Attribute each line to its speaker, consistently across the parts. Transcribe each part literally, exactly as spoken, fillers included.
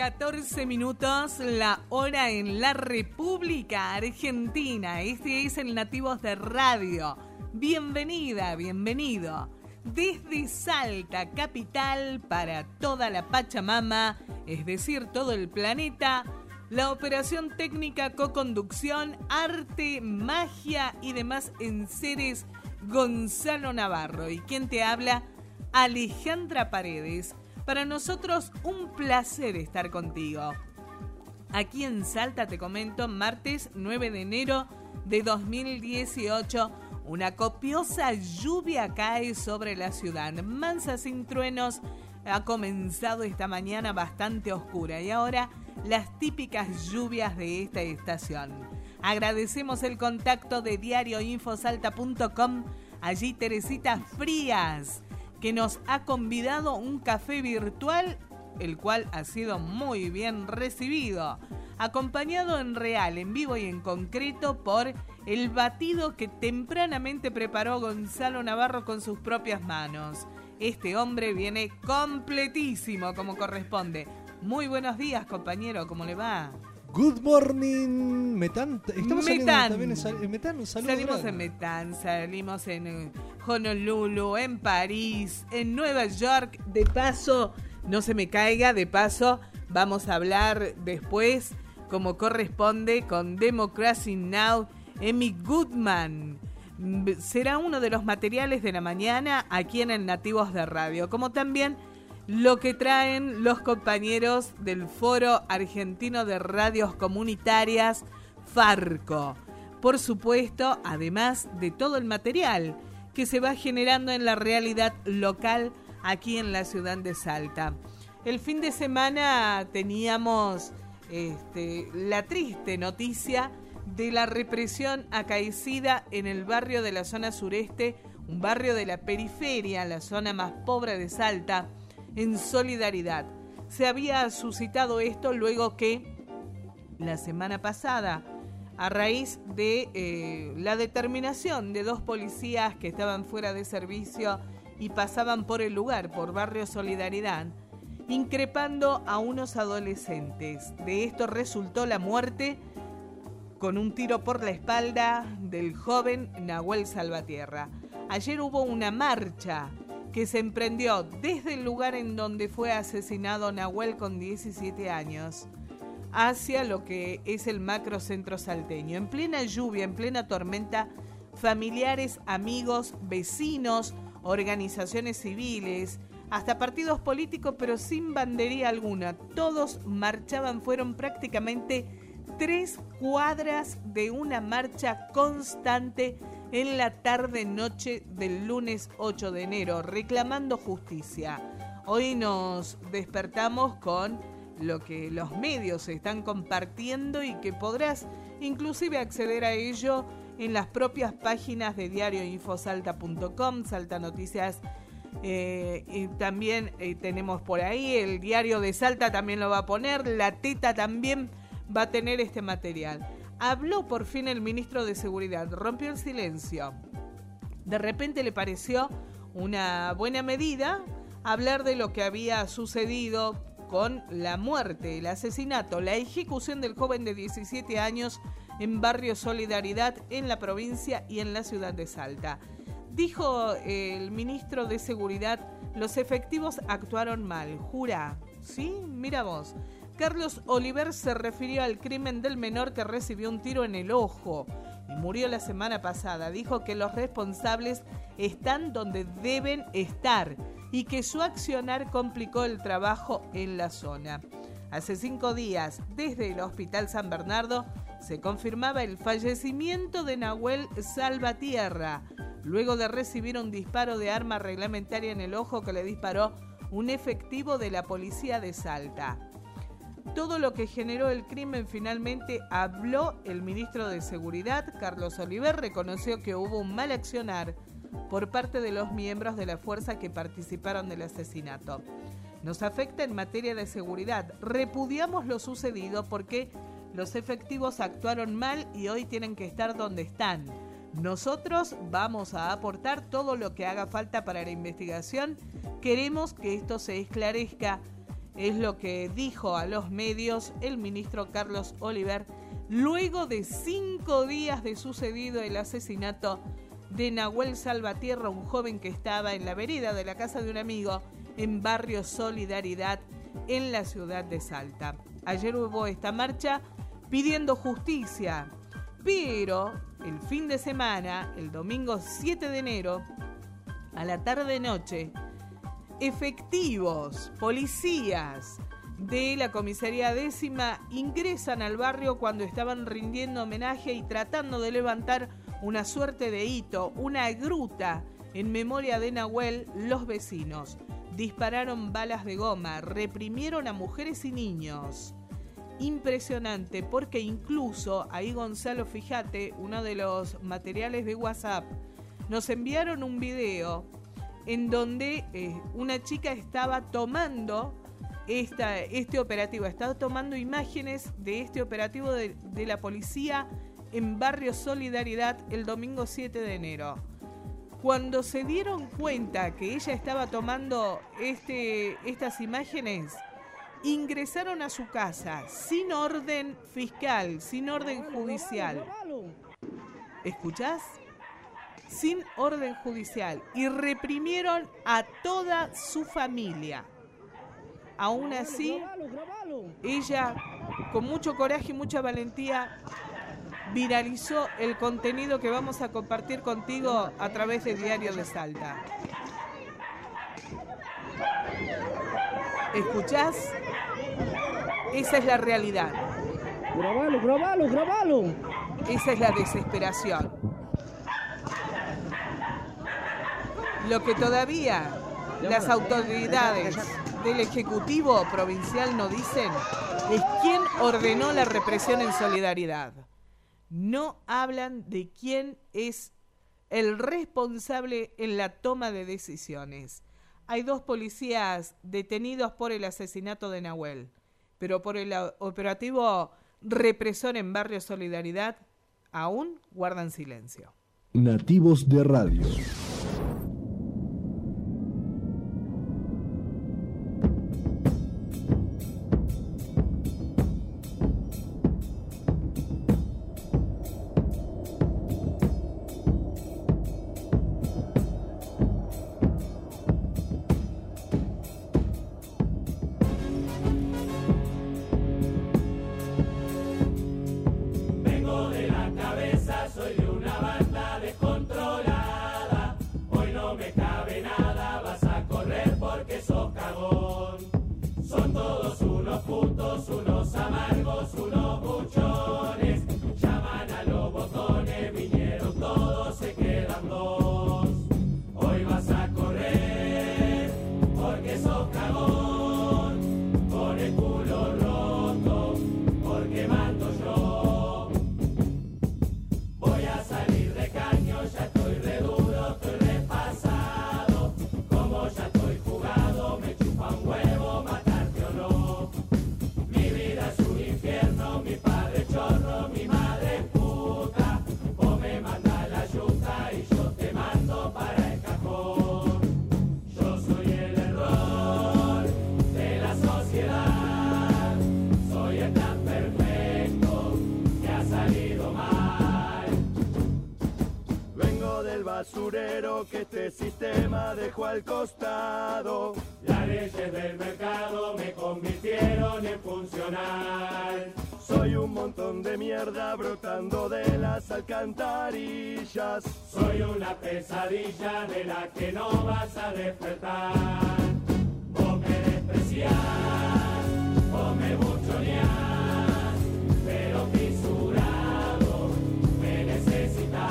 Speaker 1: catorce minutos, la hora en la República Argentina. Este es el Nativos de Radio. Bienvenida, bienvenido. Desde Salta, capital, para toda la Pachamama, es decir, todo el planeta, la operación técnica, coconducción, arte, magia y demás enseres, Gonzalo Navarro. ¿Y quién te habla? Alejandra Paredes. Para nosotros un placer estar contigo. Aquí en Salta, te comento, martes nueve de enero de dos mil dieciocho, una copiosa lluvia cae sobre la ciudad. Mansa sin truenos, ha comenzado esta mañana bastante oscura y ahora las típicas lluvias de esta estación. Agradecemos el contacto de diario info salta punto com, allí Teresita Frías, que nos ha convidado un café virtual, el cual ha sido muy bien recibido, acompañado en real, en vivo y en concreto por el batido que tempranamente preparó Gonzalo Navarro con sus propias manos. Este hombre viene completísimo como corresponde. Muy buenos días, compañero, ¿cómo le va?
Speaker 2: Good morning, Metán. Estamos
Speaker 1: Metán.
Speaker 2: También en, sal, en Metán. Un saludo
Speaker 1: salimos
Speaker 2: grande.
Speaker 1: en Metán, salimos en eh, Honolulu, en París, en Nueva York. De paso, no se me caiga, de paso vamos a hablar después, como corresponde, con Democracy Now! Amy Goodman. Será uno de los materiales de la mañana aquí en el Nativos de Radio, como también lo que traen los compañeros del Foro Argentino de Radios Comunitarias, Farco. Por supuesto, además de todo el material que se va generando en la realidad local aquí en la ciudad de Salta. El fin de semana teníamos este, la triste noticia de la represión acaecida en el barrio de la zona sureste, un barrio de la periferia, la zona más pobre de Salta, en Solidaridad. Se había suscitado esto luego que la semana pasada, a raíz de eh, la determinación de dos policías que estaban fuera de servicio y pasaban por el lugar, por barrio Solidaridad, increpando a unos adolescentes. De esto resultó la muerte con un tiro por la espalda del joven Nahuel Salvatierra. Ayer hubo una marcha que se emprendió desde el lugar en donde fue asesinado Nahuel con diecisiete años hacia lo que es el macrocentro salteño. En plena lluvia, en plena tormenta, familiares, amigos, vecinos, organizaciones civiles, hasta partidos políticos, pero sin bandería alguna, todos marchaban, fueron prácticamente tres cuadras de una marcha constante en la tarde-noche del lunes ocho de enero, reclamando justicia. Hoy nos despertamos con lo que los medios están compartiendo y que podrás inclusive acceder a ello en las propias páginas de diario info salta punto com, Salta Noticias, eh, y también eh, tenemos por ahí el Diario de Salta, también lo va a poner, La Teta también va a tener este material. Habló por fin el ministro de Seguridad, rompió el silencio. De repente le pareció una buena medida hablar de lo que había sucedido con la muerte, el asesinato, la ejecución del joven de diecisiete años en barrio Solidaridad en la provincia y en la ciudad de Salta. Dijo el ministro de Seguridad, los efectivos actuaron mal, jura, ¿sí? Mira vos. Carlos Oliver se refirió al crimen del menor que recibió un tiro en el ojo y murió la semana pasada. Dijo que los responsables están donde deben estar y que su accionar complicó el trabajo en la zona. Hace cinco días, desde el Hospital San Bernardo, se confirmaba el fallecimiento de Nahuel Salvatierra, luego de recibir un disparo de arma reglamentaria en el ojo que le disparó un efectivo de la policía de Salta. Todo lo que generó el crimen, finalmente habló el ministro de Seguridad, Carlos Oliver, reconoció que hubo un mal accionar por parte de los miembros de la fuerza que participaron del asesinato. Nos afecta en materia de seguridad. Repudiamos lo sucedido porque los efectivos actuaron mal y hoy tienen que estar donde están. Nosotros vamos a aportar todo lo que haga falta para la investigación. Queremos que esto se esclarezca Es lo que dijo a los medios el ministro Carlos Oliver luego de cinco días de sucedido el asesinato de Nahuel Salvatierra, un joven que estaba en la vereda de la casa de un amigo en barrio Solidaridad en la ciudad de Salta. Ayer hubo esta marcha pidiendo justicia, pero el fin de semana, el domingo siete de enero, a la tarde-noche, efectivos, policías de la comisaría décima ingresan al barrio cuando estaban rindiendo homenaje y tratando de levantar una suerte de hito, una gruta en memoria de Nahuel. Los vecinos dispararon balas de goma, reprimieron a mujeres y niños. Impresionante, porque incluso ahí Gonzalo, fíjate, uno de los materiales de WhatsApp, nos enviaron un video en donde eh, una chica estaba tomando esta, este operativo, estaba tomando imágenes de este operativo de, de la policía en barrio Solidaridad el domingo siete de enero. Cuando se dieron cuenta que ella estaba tomando este, estas imágenes, ingresaron a su casa sin orden fiscal, sin orden judicial. ¿Escuchás? Sin orden judicial, y reprimieron a toda su familia. Aún así, ella, con mucho coraje y mucha valentía, viralizó el contenido que vamos a compartir contigo a través de Diario de Salta. ¿Escuchás? Esa es la realidad.
Speaker 3: Grabalo, grabalo, grabalo.
Speaker 1: Esa es la desesperación. Lo que todavía las autoridades del Ejecutivo Provincial no dicen es quién ordenó la represión en Solidaridad. No hablan de quién es el responsable en la toma de decisiones. Hay dos policías detenidos por el asesinato de Nahuel, pero por el operativo represor en barrio Solidaridad aún guardan silencio.
Speaker 4: Nativos de Radio.
Speaker 5: Basurero que este sistema dejó al costado.
Speaker 6: Las leyes del mercado me convirtieron en funcional.
Speaker 5: Soy un montón de mierda brotando de las alcantarillas.
Speaker 6: Soy una pesadilla de la que no vas a despertar. Vos me despreciás, vos me buchoneás, pero fisurado me necesitas.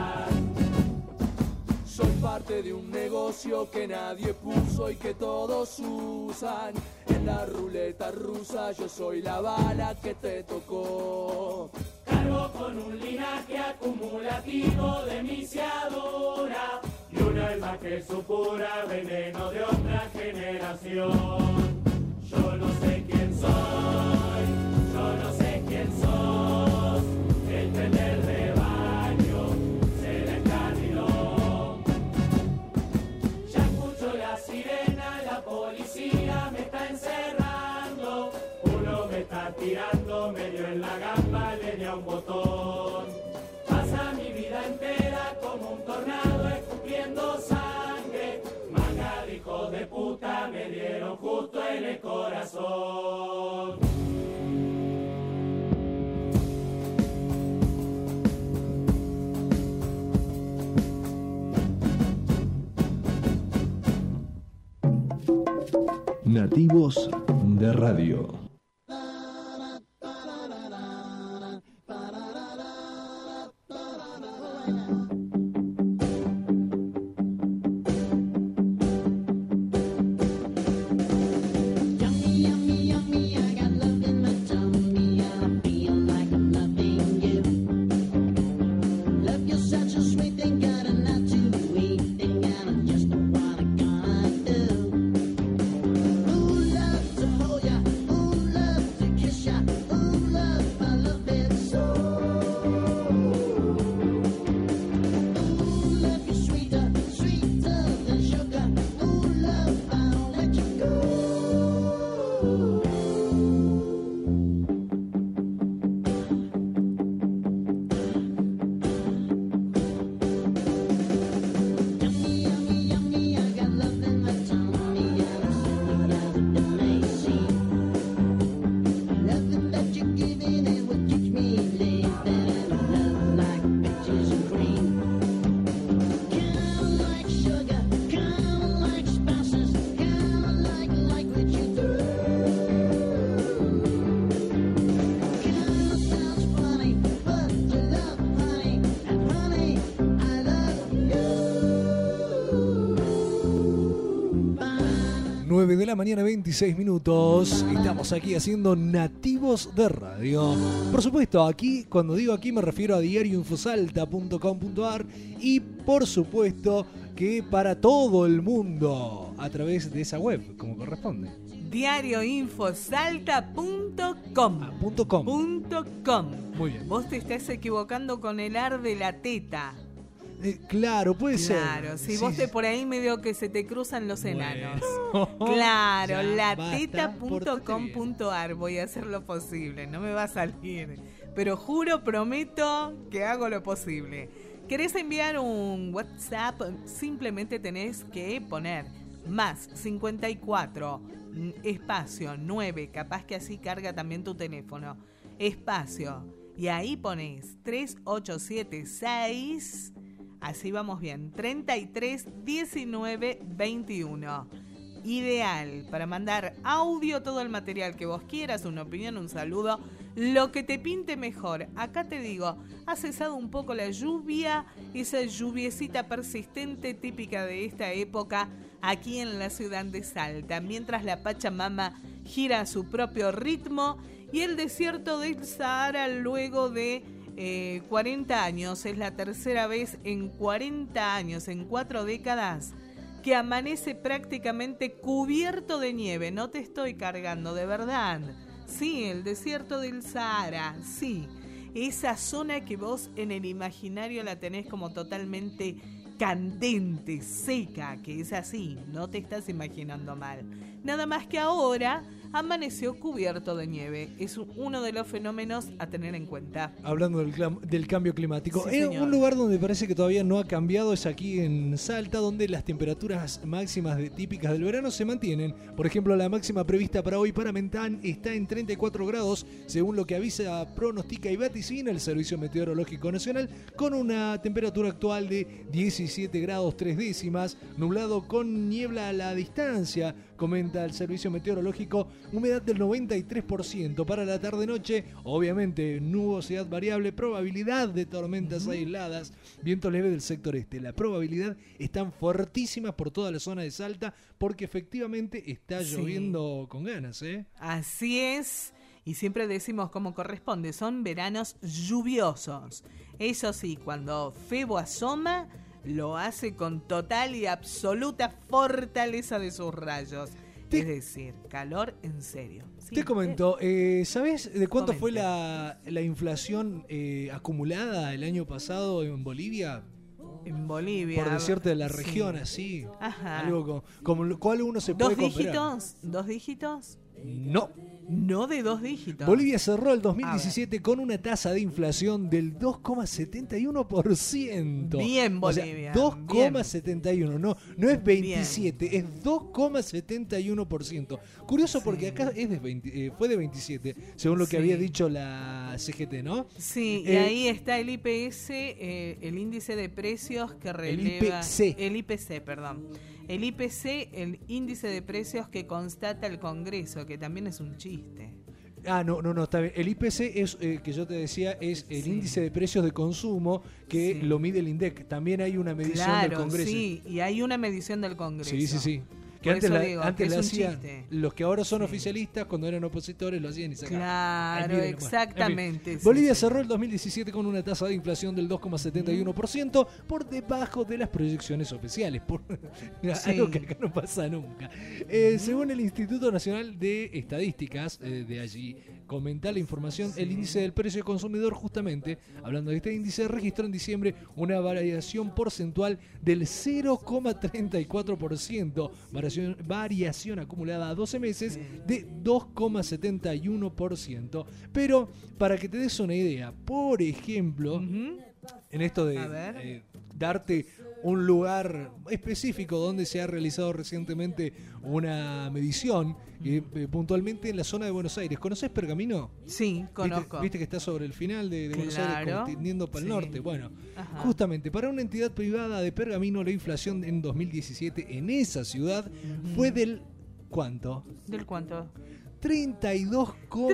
Speaker 5: Soy parte de un negocio que nadie puso y que todos usan. En la ruleta rusa yo soy la bala que te tocó.
Speaker 6: Cargo con un linaje acumulativo de misiadura y un alma que supura veneno de otra generación. Yo no sé quién soy, yo no sé quién sos, el tren del rebaño se la encarriló. Ya escucho la sirena, la policía me está encerrando. tirando medio en la gamba, le di a un botón. Pasa mi vida entera como un tornado escupiendo sangre. Manga de hijos de puta me dieron justo en el corazón.
Speaker 4: Nativos de Radio.
Speaker 2: nueve de la mañana, veintiséis minutos. Estamos aquí haciendo Nativos de Radio. Por supuesto, aquí, cuando digo aquí, me refiero a diario infosalta punto com punto a r y por supuesto que para todo el mundo a través de esa web, como corresponde.
Speaker 1: diario infosalta punto com.
Speaker 2: Ah, punto com.
Speaker 1: Punto com.
Speaker 2: Muy bien.
Speaker 1: Vos te estás equivocando con el ar de la teta.
Speaker 2: Eh, claro, puede ser.
Speaker 1: Claro, si
Speaker 2: Sí,
Speaker 1: vos te
Speaker 2: sí.
Speaker 1: por ahí medio que se te cruzan los enanos.
Speaker 2: Bueno.
Speaker 1: Claro,
Speaker 2: Ya,
Speaker 1: lateta
Speaker 2: basta,
Speaker 1: punto
Speaker 2: portate
Speaker 1: com
Speaker 2: bien.
Speaker 1: punto a r. Voy a hacer lo posible, no me va a salir. Pero juro, prometo que hago lo posible. ¿Querés enviar un WhatsApp? Simplemente tenés que poner más cincuenta y cuatro, espacio nueve, capaz que así carga también tu teléfono. Espacio. Y ahí ponés tres ocho siete seis... Así vamos bien, treinta y tres diecinueve veintiuno. Ideal para mandar audio, todo el material que vos quieras, una opinión, un saludo, lo que te pinte mejor. Acá te digo, ha cesado un poco la lluvia, esa lluviecita persistente típica de esta época aquí en la ciudad de Salta, mientras la Pachamama gira a su propio ritmo y el desierto del Sahara luego de Eh, cuarenta años, es la tercera vez en cuarenta años, en cuatro décadas, que amanece prácticamente cubierto de nieve. No te estoy cargando, de verdad. Sí, el desierto del Sahara, sí. Esa zona que vos en el imaginario la tenés como totalmente candente, seca, que es así, no te estás imaginando mal. Nada más que ahora amaneció cubierto de nieve. Es uno de los fenómenos a tener en cuenta.
Speaker 2: Hablando del, clam- del cambio climático,
Speaker 1: Sí,
Speaker 2: eh,
Speaker 1: señor.
Speaker 2: un lugar donde parece que todavía no ha cambiado es aquí en Salta, donde las temperaturas máximas de- típicas del verano se mantienen. Por ejemplo, la máxima prevista para hoy para Mentán está en treinta y cuatro grados, según lo que avisa, pronostica y vaticina el Servicio Meteorológico Nacional, con una temperatura actual de diecisiete grados tres décimas, nublado con niebla a la distancia, comenta el Servicio Meteorológico, humedad del noventa y tres por ciento para la tarde-noche, obviamente nubosidad variable, probabilidad de tormentas uh-huh. aisladas, viento leve del sector este. La probabilidad están fuertísimas por toda la zona de Salta porque efectivamente está
Speaker 1: sí.
Speaker 2: lloviendo con ganas, ¿eh?
Speaker 1: Así es, y siempre decimos como corresponde, son veranos lluviosos. Eso sí, cuando Febo asoma, lo hace con total y absoluta fortaleza de sus rayos. Te, es decir, calor en serio. Sí,
Speaker 2: te comento, eh, ¿sabes de cuánto
Speaker 1: comente.
Speaker 2: fue la, la inflación eh, acumulada el año pasado en Bolivia?
Speaker 1: En Bolivia.
Speaker 2: Por decirte de la región,
Speaker 1: sí.
Speaker 2: así.
Speaker 1: Ajá.
Speaker 2: Algo con, como lo cual uno se
Speaker 1: ¿Dos
Speaker 2: puede comparar.
Speaker 1: dígitos? ¿Dos dígitos?
Speaker 2: No.
Speaker 1: No de dos dígitos.
Speaker 2: Bolivia cerró el dos mil diecisiete con una tasa de inflación del dos coma setenta y uno por ciento.
Speaker 1: Bien, Bolivia.
Speaker 2: O sea, dos coma setenta y uno, no, no es veintisiete, bien. Es dos coma setenta y uno por ciento. Curioso, sí. Porque acá es de veinte, eh, fue de veintisiete, según lo que sí. había dicho la C G T, ¿no?
Speaker 1: Sí,
Speaker 2: eh,
Speaker 1: y ahí está el I P S, eh, el índice de precios que releva...
Speaker 2: El I P C.
Speaker 1: El I P C, perdón. El I P C, el índice de precios que constata el Congreso, que también es un chiste.
Speaker 2: Ah, no, no, no, está bien. El I P C es, eh, que yo te decía, es el sí. índice de precios de consumo que sí. lo mide el INDEC. También hay una medición
Speaker 1: claro,
Speaker 2: del Congreso.
Speaker 1: Sí, y hay una medición del Congreso.
Speaker 2: Sí, sí, sí. Que antes, la,
Speaker 1: digo,
Speaker 2: antes
Speaker 1: que
Speaker 2: la
Speaker 1: es
Speaker 2: hacían los que ahora son
Speaker 1: sí.
Speaker 2: oficialistas, cuando eran opositores lo hacían y sacaban.
Speaker 1: Claro, exactamente.
Speaker 2: En fin, sí, Bolivia sí. cerró el dos mil diecisiete con una tasa de inflación del dos coma setenta y uno por ciento por debajo de las proyecciones oficiales, por sí. algo que acá no pasa nunca. Eh, según el Instituto Nacional de Estadísticas, eh, de allí comenta la información, sí. el índice del precio consumidor, justamente, hablando de este índice, registró en diciembre una variación porcentual del cero coma treinta y cuatro por ciento, variación, variación acumulada a doce meses sí. de dos coma setenta y uno por ciento. Pero, para que te des una idea, por ejemplo, uh-huh. en esto de eh, darte un lugar específico donde se ha realizado recientemente una medición, eh, eh, puntualmente en la zona de Buenos Aires. ¿Conoces Pergamino?
Speaker 1: Sí, conozco.
Speaker 2: ¿Viste, viste que está sobre el final de, de
Speaker 1: claro.
Speaker 2: Buenos Aires, tendiendo para el
Speaker 1: sí.
Speaker 2: norte? Bueno,
Speaker 1: ajá.
Speaker 2: justamente para una entidad privada de Pergamino, la inflación en dos mil diecisiete en esa ciudad uh-huh. fue del... ¿cuánto?
Speaker 1: ¿Del cuánto?
Speaker 2: treinta y dos coma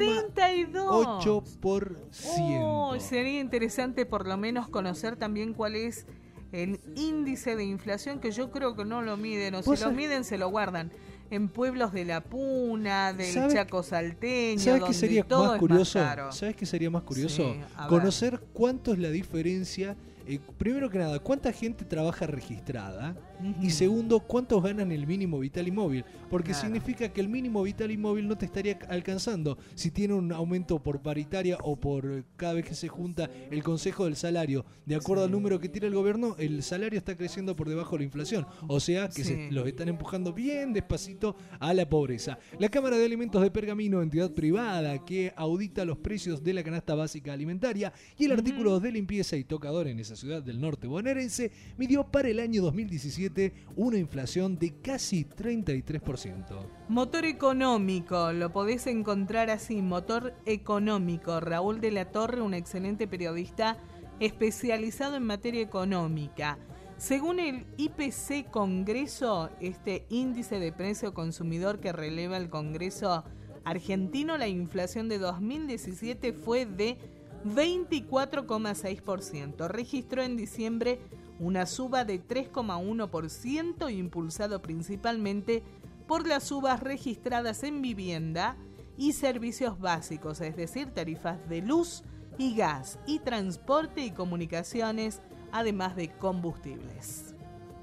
Speaker 2: ocho por ciento.
Speaker 1: Oh, sería interesante por lo menos conocer también cuál es el índice de inflación, que yo creo que no lo miden, o si lo miden se lo guardan en pueblos de la Puna, del Chaco salteño,
Speaker 2: ¿sabes
Speaker 1: donde
Speaker 2: qué sería
Speaker 1: todo
Speaker 2: más curioso?
Speaker 1: Es más caro.
Speaker 2: ¿Sabes qué sería más curioso?
Speaker 1: Sí,
Speaker 2: conocer cuánto es la diferencia. Eh, primero que nada, ¿cuánta gente trabaja registrada? Uh-huh. Y segundo, ¿cuántos ganan el mínimo vital y móvil? Porque claro. significa que el mínimo vital y móvil no te estaría alcanzando si tiene un aumento por paritaria o por cada vez que se junta el consejo del salario. De acuerdo sí. al número que tira el gobierno, el salario está creciendo por debajo de la inflación. O sea que sí. se los están empujando bien despacito a la pobreza. La Cámara de Alimentos de Pergamino, entidad privada que audita los precios de la canasta básica alimentaria y el uh-huh. artículo de limpieza y tocador en esa ciudad del norte bonaerense, midió para el año dos mil diecisiete una inflación de casi treinta y tres por ciento.
Speaker 1: Motor económico, lo podés encontrar así, Motor Económico. Raúl de la Torre, un excelente periodista especializado en materia económica. Según el I P C Congreso, este índice de precio consumidor que releva el Congreso argentino, la inflación de dos mil diecisiete fue de veinticuatro coma seis por ciento. Registró en diciembre una suba de tres coma uno por ciento, impulsado principalmente por las subas registradas en vivienda y servicios básicos, es decir, tarifas de luz y gas, y transporte y comunicaciones, además de combustibles.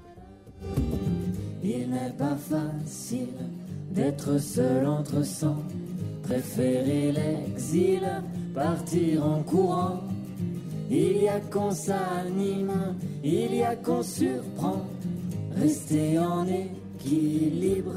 Speaker 7: Il n'est pas facile d'être seul entre cent, préférer l'exil, partir en courant. Il y a qu'on s'anime, il y a qu'on surprend, rester en équilibre.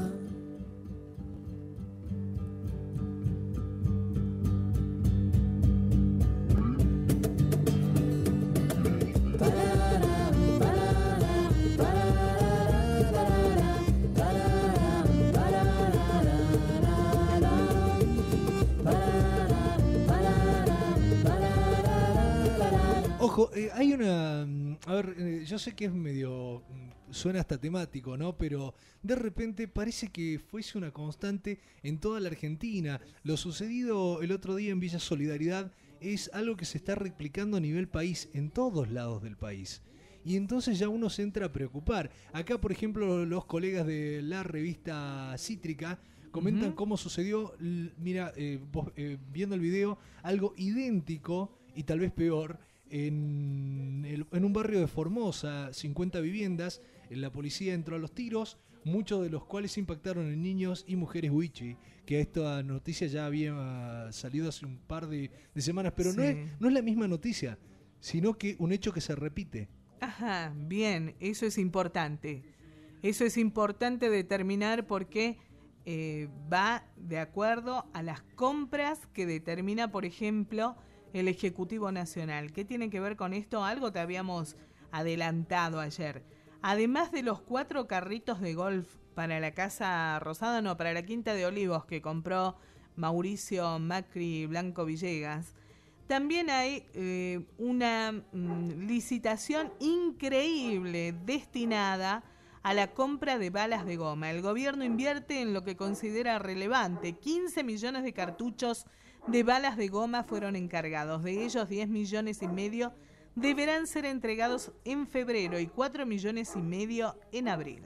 Speaker 2: Ojo, eh, hay una... A ver, eh, yo sé que es medio... Suena hasta temático, ¿no? Pero de repente parece que fuese una constante en toda la Argentina. Lo sucedido el otro día en Villa Solidaridad es algo que se está replicando a nivel país, en todos lados del país. Y entonces ya uno se entra a preocupar. Acá, por ejemplo, los colegas de la revista Cítrica comentan uh-huh. cómo sucedió, mira, eh, vos, eh, viendo el video, algo idéntico y tal vez peor. En, el, en un barrio de Formosa, cincuenta viviendas, la policía entró a los tiros, muchos de los cuales impactaron en niños y mujeres wichi, que esta noticia ya había salido hace un par de, de semanas, pero sí. no, es, no es la misma noticia, sino que un hecho que se repite.
Speaker 1: Ajá, bien, eso es importante. Eso es importante determinar porque eh, va de acuerdo a las compras que determina, por ejemplo, el Ejecutivo Nacional. ¿Qué tiene que ver con esto? Algo te habíamos adelantado ayer. Además de los cuatro carritos de golf para la Casa Rosada, no, para la Quinta de Olivos que compró Mauricio Macri Blanco Villegas, también hay eh, una mm, licitación increíble destinada a la compra de balas de goma. El gobierno invierte en lo que considera relevante. quince millones de cartuchos de balas de goma fueron encargados. De ellos, diez millones y medio deberán ser entregados en febrero y cuatro millones y medio en abril.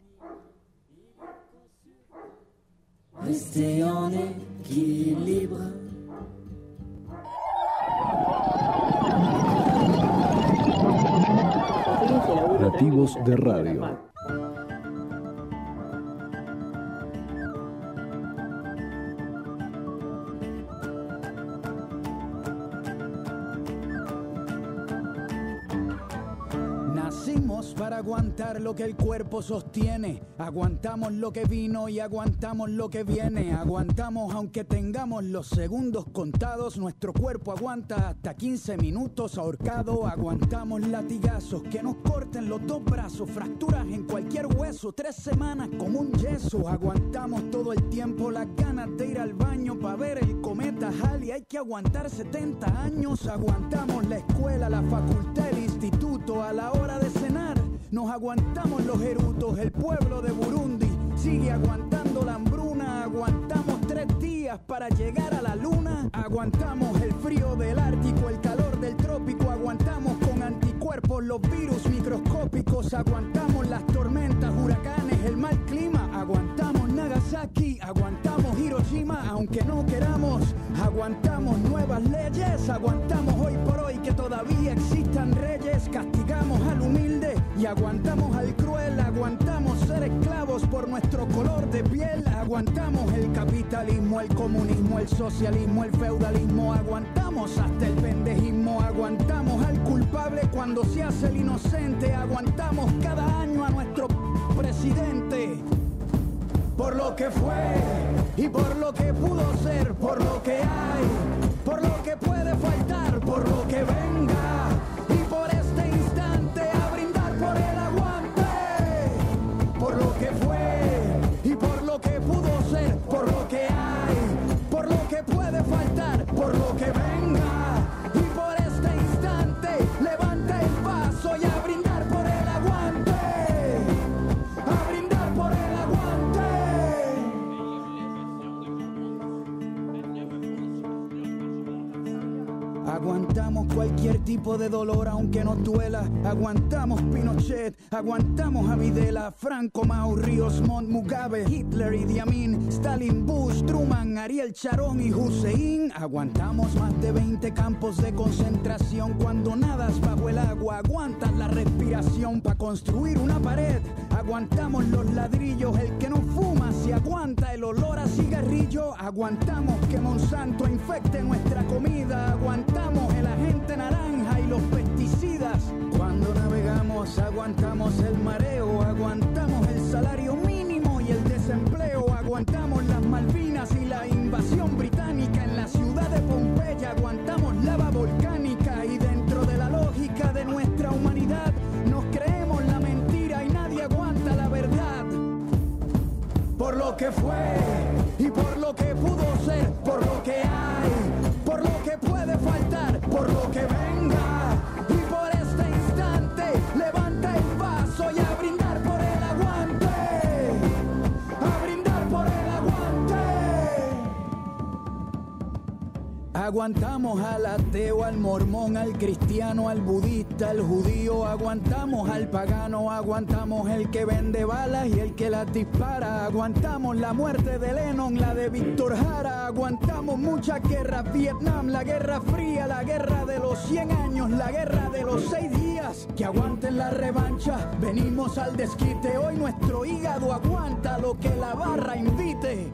Speaker 7: Restez en équilibre.
Speaker 4: Nativos de Radio.
Speaker 8: Nacimos para aguantar lo que el cuerpo sostiene. Aguantamos lo que vino y aguantamos lo que viene. Aguantamos aunque tengamos los segundos contados. Nuestro cuerpo aguanta hasta quince minutos ahorcado. Aguantamos latigazos que nos corten los dos brazos. Fracturas en cualquier hueso. Tres semanas como un yeso. Aguantamos todo el tiempo las ganas de ir al baño para ver el cometa Halley. Hay que aguantar setenta años. Aguantamos la escuela, la facultad, el instituto. A la hora de cenar nos aguantamos los erutos. El pueblo de Burundi sigue aguantando la hambruna. Aguantamos tres días para llegar a la luna. Aguantamos el frío del Ártico, el calor del trópico. Aguantamos con anticuerpos los virus microscópicos. Aguantamos las tormentas, huracanes, el mal clima. Aguantamos Nagasaki, aguantamos Hiroshima. Aunque no queramos, aguantamos nuevas leyes. Aguantamos hoy por hoy que todavía existan reyes. Castigamos al humilde y aguantamos al cruel. Aguantamos ser esclavos por nuestro color de piel. Aguantamos el capitalismo, el comunismo, el socialismo, el feudalismo. Aguantamos hasta el pendejismo. Aguantamos al culpable cuando se hace el inocente. Aguantamos cada año a nuestro presidente. Por lo que fue y por lo que pudo ser, por lo que hay, por lo que puede faltar, por lo que venga y por este instante a brindar por el aguante. Por lo que fue y por lo que pudo ser, por lo que hay, por lo que puede faltar, por lo que venga y por este instante levanta el vaso y a brindar por el aguante. A brindar por el aguante. Aguantamos cualquier tipo de dolor aunque nos duela. Aguantamos Pinochet, aguantamos a Videla, Franco, Mao, Ríos Montt, Mugabe, Hitler, Idi Amin, Stalin, Bush, Truman, Ariel Sharon y Hussein. Aguantamos más de veinte campos de concentración. Cuando nadas bajo el agua aguantas la respiración para construir una pared. Aguantamos los ladrillos, el que no fuma si aguanta el olor a cigarrillo. Aguantamos que Monsanto infecte nuestra comida. Aguantamos el agente naranja y los pesticidas. Cuando navegamos aguantamos el mareo. Aguantamos el salario mínimo y el desempleo. Aguantamos las Malvinas y la invasión británica en la ciudad de Pompeya. Aguantamos lava volcánica y dentro de la lógica de nuestra humanidad nos creemos la mentira y nadie aguanta la verdad. Por lo que fue y por lo que pudo ser, por lo que hay, por lo que puede faltar, por lo que venga y por este instante levanta el vaso y a brindar por el aguante. A brindar por el aguante. Aguantamos al ateo, al mormón, al cristiano, al budista, al judío. Aguantamos al pagano, aguantamos el que vende balas y el que las dispara. Aguantamos la muerte de Lennon, la de Víctor Jara. Aguantamos muchas guerras, Vietnam, la Guerra Fría, la guerra de los cien años, la guerra de los seis días. Que aguanten la revancha, venimos al desquite. Hoy nuestro hígado aguanta lo que la barra invite.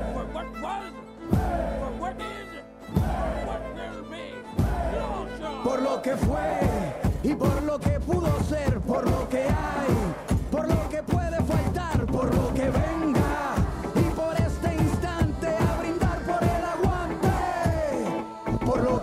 Speaker 8: Por lo que fue y por lo que pudo ser, por lo que hay, por lo que puede faltar, por lo que venga y por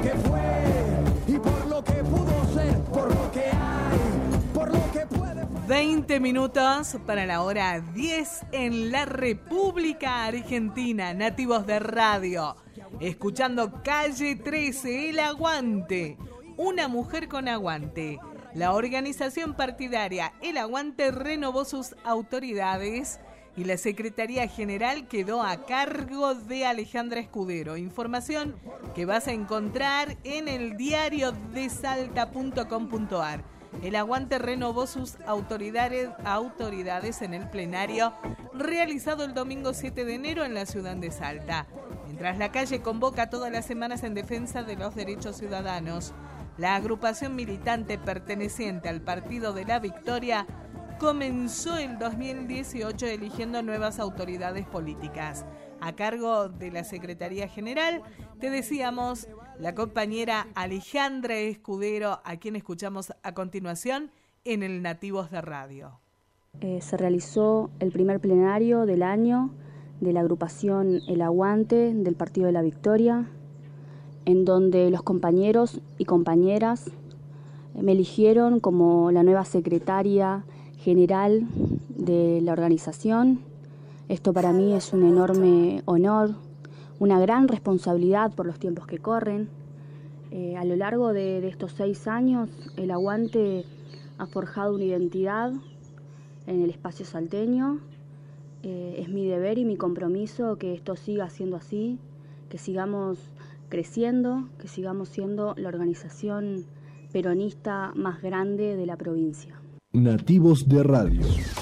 Speaker 8: que fue y por lo que pudo ser, por lo que hay, por lo que puede.
Speaker 1: veinte minutos para la hora diez en la República Argentina. Nativos de Radio, escuchando Calle trece, El Aguante. Una mujer con aguante. La organización partidaria El Aguante renovó sus autoridades y la Secretaría General quedó a cargo de Alejandra Escudero. Información que vas a encontrar en el diario de salta punto com punto ar. El Aguante renovó sus autoridades, autoridades en el plenario realizado el domingo siete de enero en la ciudad de Salta. Mientras la calle convoca todas las semanas en defensa de los derechos ciudadanos, la agrupación militante perteneciente al Partido de la Victoria comenzó el dos mil dieciocho eligiendo nuevas autoridades políticas. A cargo de la Secretaría General, te decíamos, la compañera Alejandra Escudero, a quien escuchamos a continuación en el Nativos de Radio.
Speaker 9: Eh, se realizó el primer plenario del año de la agrupación El Aguante del Partido de la Victoria, en donde los compañeros y compañeras me eligieron como la nueva secretaria general de la organización. Esto para mí es un enorme honor, una gran responsabilidad por los tiempos que corren. Eh, a lo largo de, de estos seis años, El Aguante ha forjado una identidad en el espacio salteño. Eh, es mi deber y mi compromiso que esto siga siendo así, que sigamos creciendo, que sigamos siendo la organización peronista más grande de la provincia.
Speaker 4: Nativos de Radio.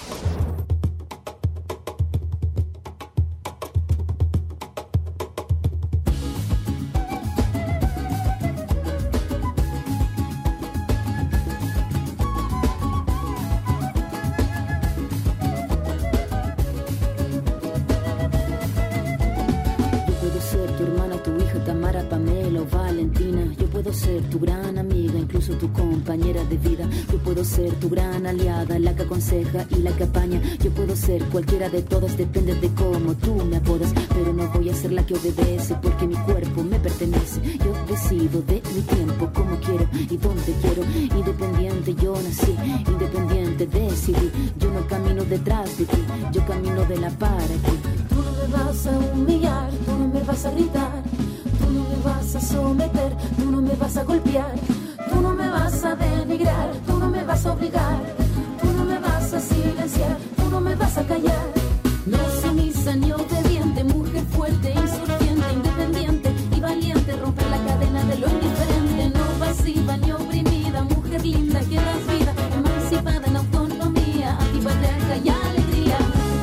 Speaker 10: Tu gran amiga, incluso tu compañera de vida. Yo puedo ser tu gran aliada, la que aconseja y la que apaña. Yo puedo ser cualquiera de todas, depende de cómo tú me apodas. Pero no voy a ser la que obedece, porque mi cuerpo me pertenece. Yo decido de mi tiempo, como quiero y donde quiero. Independiente yo nací, independiente decidí. Yo no camino detrás de ti, yo camino de la para ti. Tú no me vas a humillar, tú no me vas a gritar. Tú no me vas a someter, tú no me vas a golpear, tú no me vas a denigrar, tú no me vas a obligar, tú no me vas a silenciar, tú no me vas a callar. No sumisa ni obediente, mujer fuerte, insurgente, independiente y valiente, romper la cadena de lo indiferente. No pasiva ni oprimida, mujer linda que das vida, emancipada en autonomía, antipatriarca y alegría.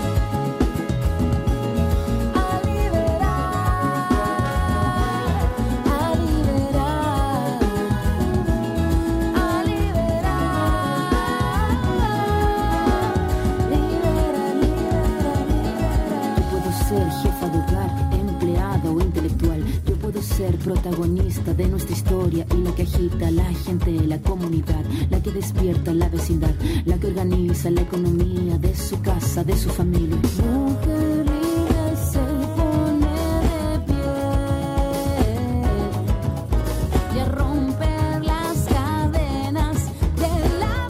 Speaker 10: Ser protagonista de nuestra historia y la que agita a la gente, la comunidad, la que despierta la vecindad, la que organiza la economía de su casa, de su familia. Mujer libre se pone de pie y a romper las cadenas de la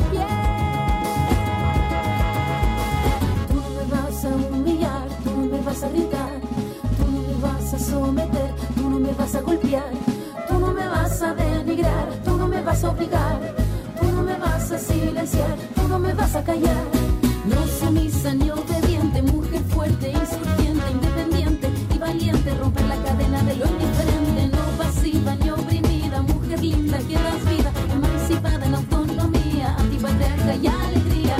Speaker 10: piel. Tú no me vas a humillar, tú no me vas a gritar, tú no me vas a someter, tú no me vas a golpear, tú no me vas a denigrar, tú no me vas a obligar, tú no me vas a silenciar, tú no me vas a callar. No sumisa ni obediente, mujer fuerte, insurgente, independiente y valiente, romper la cadena de lo indiferente. No pasiva ni oprimida, mujer linda que das vida, emancipada en autonomía, antipatriarca y alegría.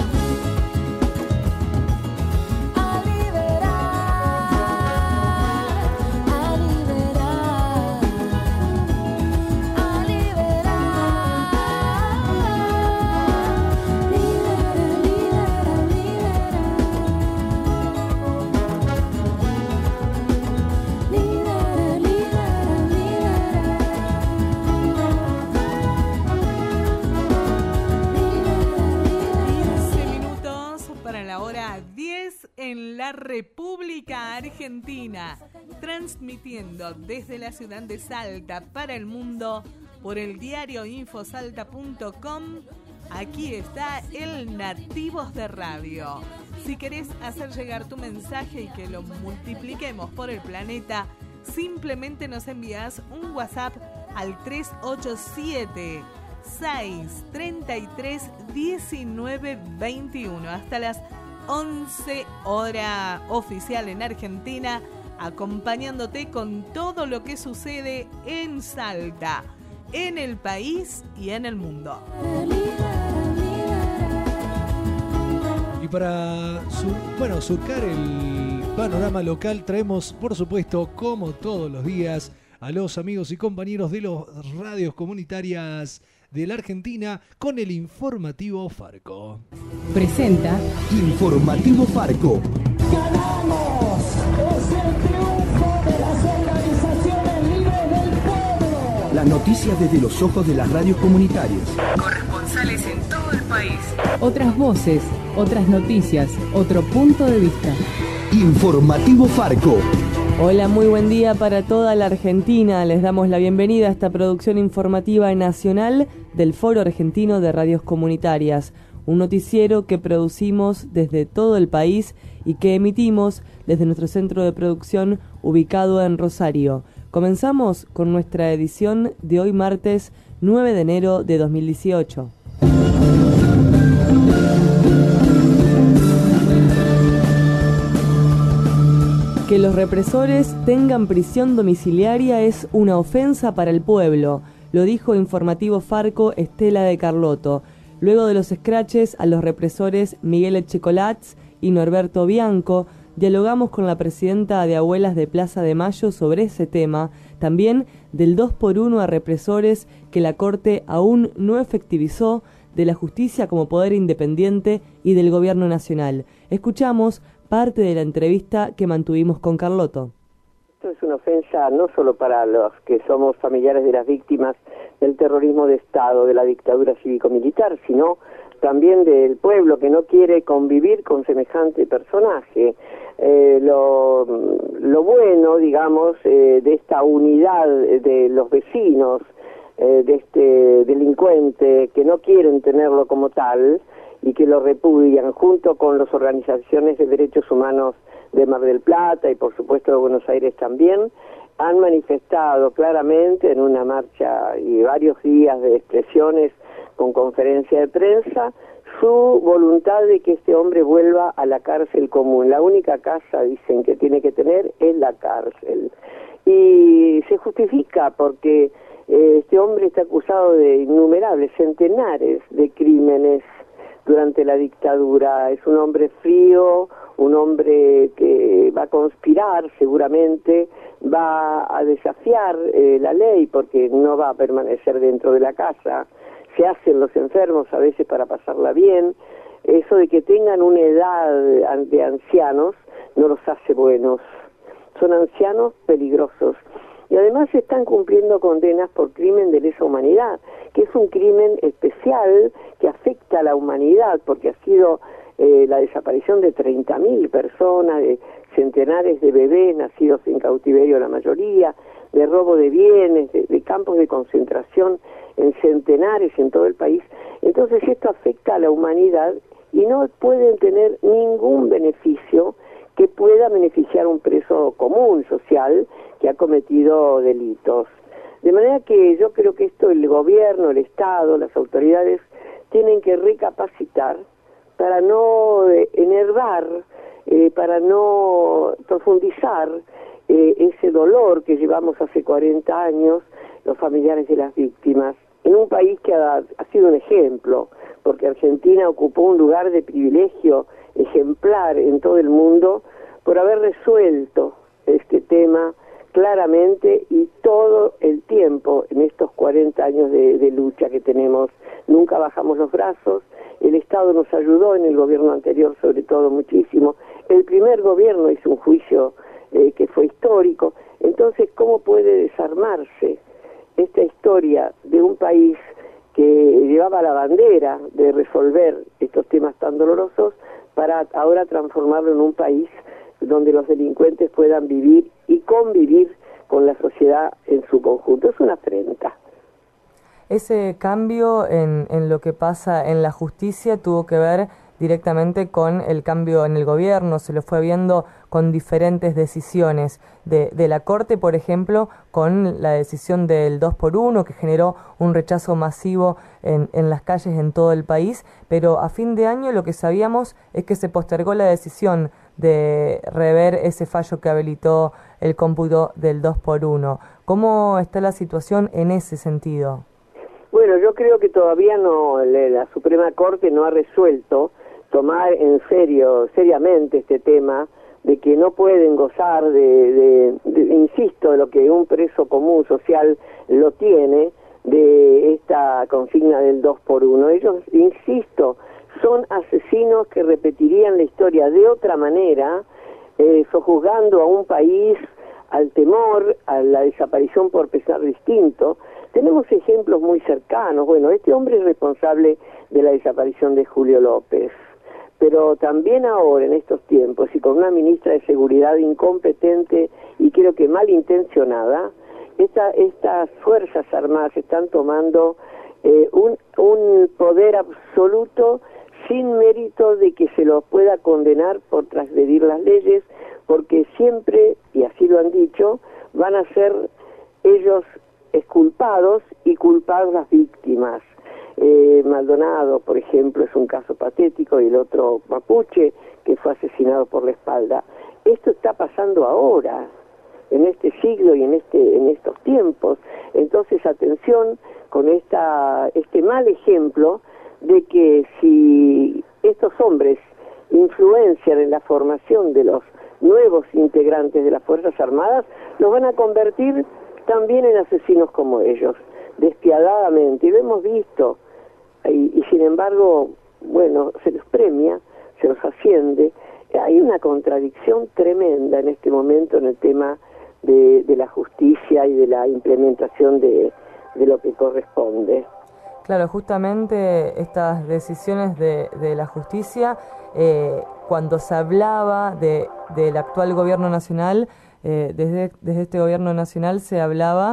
Speaker 1: en la República Argentina, transmitiendo desde la ciudad de Salta para el mundo por el diario infosalta punto com. Aquí está el Nativos de Radio. Si querés hacer llegar tu mensaje y que lo multipliquemos por el planeta, simplemente nos envías un WhatsApp al tres ocho siete, seis tres tres, uno nueve dos uno. Hasta las once hora oficial en Argentina, acompañándote con todo lo que sucede en Salta, en el país y en el mundo.
Speaker 2: Y para sur, bueno, surcar el panorama local, traemos, por supuesto, como todos los días, a los amigos y compañeros de las radios comunitarias de la Argentina con el Informativo Farco.
Speaker 11: Presenta
Speaker 4: Informativo Farco.
Speaker 3: ¡Ganamos! ¡Es el triunfo de las organizaciones libres del pueblo!
Speaker 4: Las noticias desde los ojos de las radios comunitarias.
Speaker 11: Corresponsales en todo el país. Otras voces, otras noticias, otro punto de vista.
Speaker 4: Informativo Farco.
Speaker 12: Hola, muy buen día para toda la Argentina. Les damos la bienvenida a esta producción informativa nacional del Foro Argentino de Radios Comunitarias, un noticiero que producimos desde todo el país y que emitimos desde nuestro centro de producción ubicado en Rosario. Comenzamos con nuestra edición de hoy martes nueve de enero de dos mil dieciocho. Que los represores tengan prisión domiciliaria es una ofensa para el pueblo, lo dijo Informativo Farco Estela de Carlotto. Luego de los escraches a los represores Miguel Echecolatz y Norberto Bianco, dialogamos con la presidenta de Abuelas de Plaza de Mayo sobre ese tema, también del dos por uno a represores que la Corte aún no efectivizó, de la justicia como poder independiente y del gobierno nacional. Escuchamos parte de la entrevista que mantuvimos con Carlotto.
Speaker 13: Esto es una ofensa no solo para los que somos familiares de las víctimas del terrorismo de Estado, de la dictadura cívico-militar, sino también del pueblo que no quiere convivir con semejante personaje. Eh, lo, lo bueno, digamos, eh, de esta unidad de los vecinos, eh, de este delincuente que no quieren tenerlo como tal y que lo repudian, junto con las organizaciones de derechos humanos de Mar del Plata y por supuesto de Buenos Aires también, han manifestado claramente en una marcha y varios días de expresiones con conferencia de prensa su voluntad de que este hombre vuelva a la cárcel común. La única casa, dicen, que tiene que tener es la cárcel. Y se justifica porque eh, este hombre está acusado de innumerables, centenares de crímenes durante la dictadura. Es un hombre frío, un hombre que va a conspirar seguramente, va a desafiar eh, la ley porque no va a permanecer dentro de la casa. Se hacen los enfermos a veces para pasarla bien. Eso de que tengan una edad de ancianos no los hace buenos. Son ancianos peligrosos. Y además están cumpliendo condenas por crimen de lesa humanidad, que es un crimen especial que afecta a la humanidad, porque ha sido eh, la desaparición de treinta mil personas, de centenares de bebés nacidos en cautiverio la mayoría, de robo de bienes, de, de campos de concentración en centenares en todo el país. Entonces esto afecta a la humanidad y no pueden tener ningún beneficio que pueda beneficiar a un preso común, social, que ha cometido delitos. De manera que yo creo que esto el gobierno, el Estado, las autoridades tienen que recapacitar para no eh, enervar, eh, para no profundizar eh, ese dolor que llevamos hace cuarenta años los familiares de las víctimas, en un país que ha, ha sido un ejemplo, porque Argentina ocupó un lugar de privilegio ejemplar en todo el mundo por haber resuelto este tema claramente y todo el tiempo en estos cuarenta años de, de lucha que tenemos. Nunca bajamos los brazos, el Estado nos ayudó en el gobierno anterior sobre todo muchísimo, el primer gobierno hizo un juicio eh, que fue histórico. Entonces, ¿cómo puede desarmarse esta historia de un país que llevaba la bandera de resolver estos temas tan dolorosos para ahora transformarlo en un país donde los delincuentes puedan vivir y convivir con la sociedad en su conjunto. Es una afrenta.
Speaker 12: Ese cambio en, en lo que pasa en la justicia tuvo que ver directamente con el cambio en el gobierno, se lo fue viendo con diferentes decisiones de, de la Corte, por ejemplo, con la decisión del dos por uno, que generó un rechazo masivo en, en las calles en todo el país, pero a fin de año lo que sabíamos es que se postergó la decisión de rever ese fallo que habilitó el cómputo del dos por uno. ¿Cómo está la situación en ese sentido?
Speaker 13: Bueno, yo creo que todavía no, la Suprema Corte no ha resuelto tomar en serio, seriamente este tema de que no pueden gozar de, de, de, insisto, de lo que un preso común social lo tiene, de esta consigna del dos por uno. Ellos, insisto, son asesinos que repetirían la historia de otra manera, eh, sojuzgando a un país al temor, a la desaparición por pensar distinto. Tenemos ejemplos muy cercanos. Bueno, este hombre es responsable de la desaparición de Julio López, pero también ahora, en estos tiempos, y con una ministra de Seguridad incompetente y creo que malintencionada, esta, estas Fuerzas Armadas están tomando eh, un, un poder absoluto sin mérito de que se lo pueda condenar por transgredir las leyes, porque siempre, y así lo han dicho, van a ser ellos exculpados y culpados las víctimas. Eh, Maldonado, por ejemplo, es un caso patético, y el otro mapuche que fue asesinado por la espalda. Esto está pasando ahora, en este siglo y en este en estos tiempos. Entonces, atención con esta este mal ejemplo de que si estos hombres influencian en la formación de los nuevos integrantes de las Fuerzas Armadas, los van a convertir también en asesinos como ellos, despiadadamente, y lo hemos visto. Y, y sin embargo, bueno, se los premia, se los asciende. Hay una contradicción tremenda en este momento en el tema de, de la justicia y de la implementación de, de lo que corresponde.
Speaker 12: Claro, justamente estas decisiones de, de la justicia, eh, cuando se hablaba de, del actual gobierno nacional, eh, desde, desde este gobierno nacional se hablaba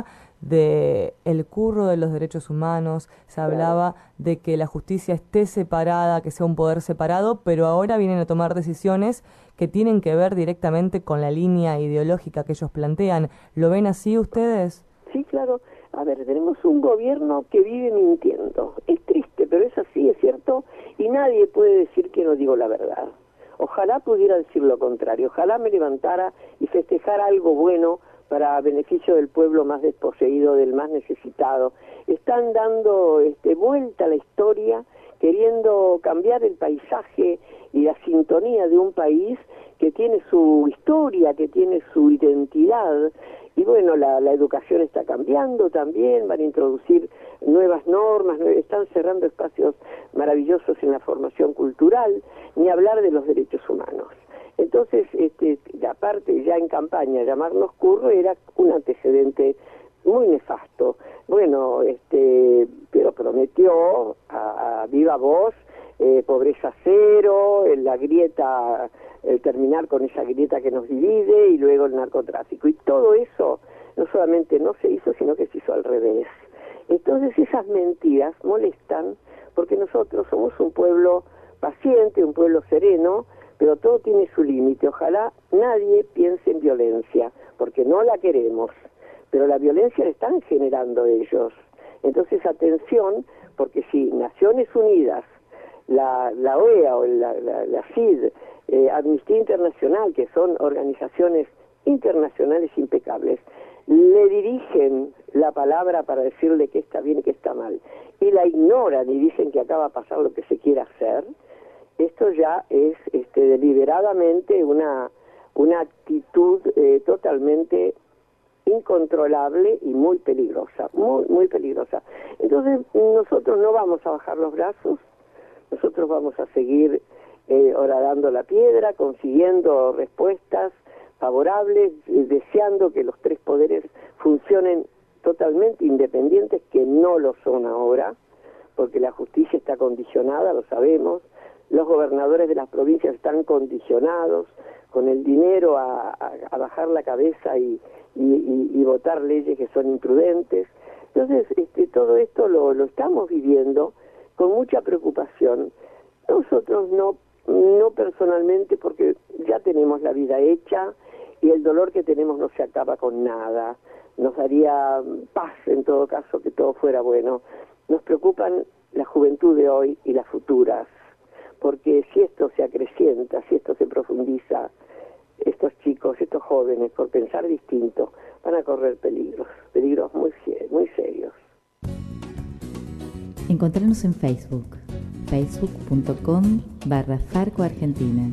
Speaker 12: de el curro de los derechos humanos, se hablaba de que la justicia esté separada, que sea un poder separado, pero ahora vienen a tomar decisiones que tienen que ver directamente con la línea ideológica que ellos plantean. ¿Lo ven así ustedes?
Speaker 13: Sí, claro. A ver, tenemos un gobierno que vive mintiendo. Es triste, pero es así, es cierto, y nadie puede decir que no digo la verdad. Ojalá pudiera decir lo contrario, ojalá me levantara y festejara algo bueno para beneficio del pueblo más desposeído, del más necesitado. Están dando este, vuelta a la historia, queriendo cambiar el paisaje y la sintonía de un país que tiene su historia, que tiene su identidad. Y bueno, la, la educación está cambiando también, van a introducir nuevas normas, están cerrando espacios maravillosos en la formación cultural, ni hablar de los derechos humanos. Entonces, este, aparte, ya en campaña, llamarnos curro era un antecedente muy nefasto. Bueno, este, pero prometió a, a viva voz eh, pobreza cero, en la grieta, el terminar con esa grieta que nos divide, y luego el narcotráfico. Y todo eso no solamente no se hizo, sino que se hizo al revés. Entonces, esas mentiras molestan, porque nosotros somos un pueblo paciente, un pueblo sereno, pero todo tiene su límite. Ojalá nadie piense en violencia, porque no la queremos, pero la violencia la están generando ellos. Entonces, atención, porque si Naciones Unidas, la, la O E A o la, la, la C I D, eh, Amnistía Internacional, que son organizaciones internacionales impecables, le dirigen la palabra para decirle que está bien y que está mal, y la ignoran y dicen que acá va a pasar lo que se quiera hacer, esto ya es este, deliberadamente una, una actitud eh, totalmente incontrolable y muy peligrosa, muy, muy peligrosa. Entonces, nosotros no vamos a bajar los brazos, nosotros vamos a seguir eh, horadando la piedra, consiguiendo respuestas favorables, eh, deseando que los tres poderes funcionen totalmente independientes, que no lo son ahora, porque la justicia está condicionada, lo sabemos, los gobernadores de las provincias están condicionados con el dinero a, a, a bajar la cabeza y, y, y, y votar leyes que son imprudentes. Entonces, este, todo esto lo, lo estamos viviendo con mucha preocupación. Nosotros no, no personalmente, porque ya tenemos la vida hecha y el dolor que tenemos no se acaba con nada. Nos daría paz, en todo caso, que todo fuera bueno. Nos preocupan la juventud de hoy y las futuras, porque si esto se acrecienta, si esto se profundiza, estos chicos, estos jóvenes, por pensar distinto, van a correr peligros, peligros muy, muy serios.
Speaker 14: Encontrarnos en Facebook, facebook.com barra Farco Argentina.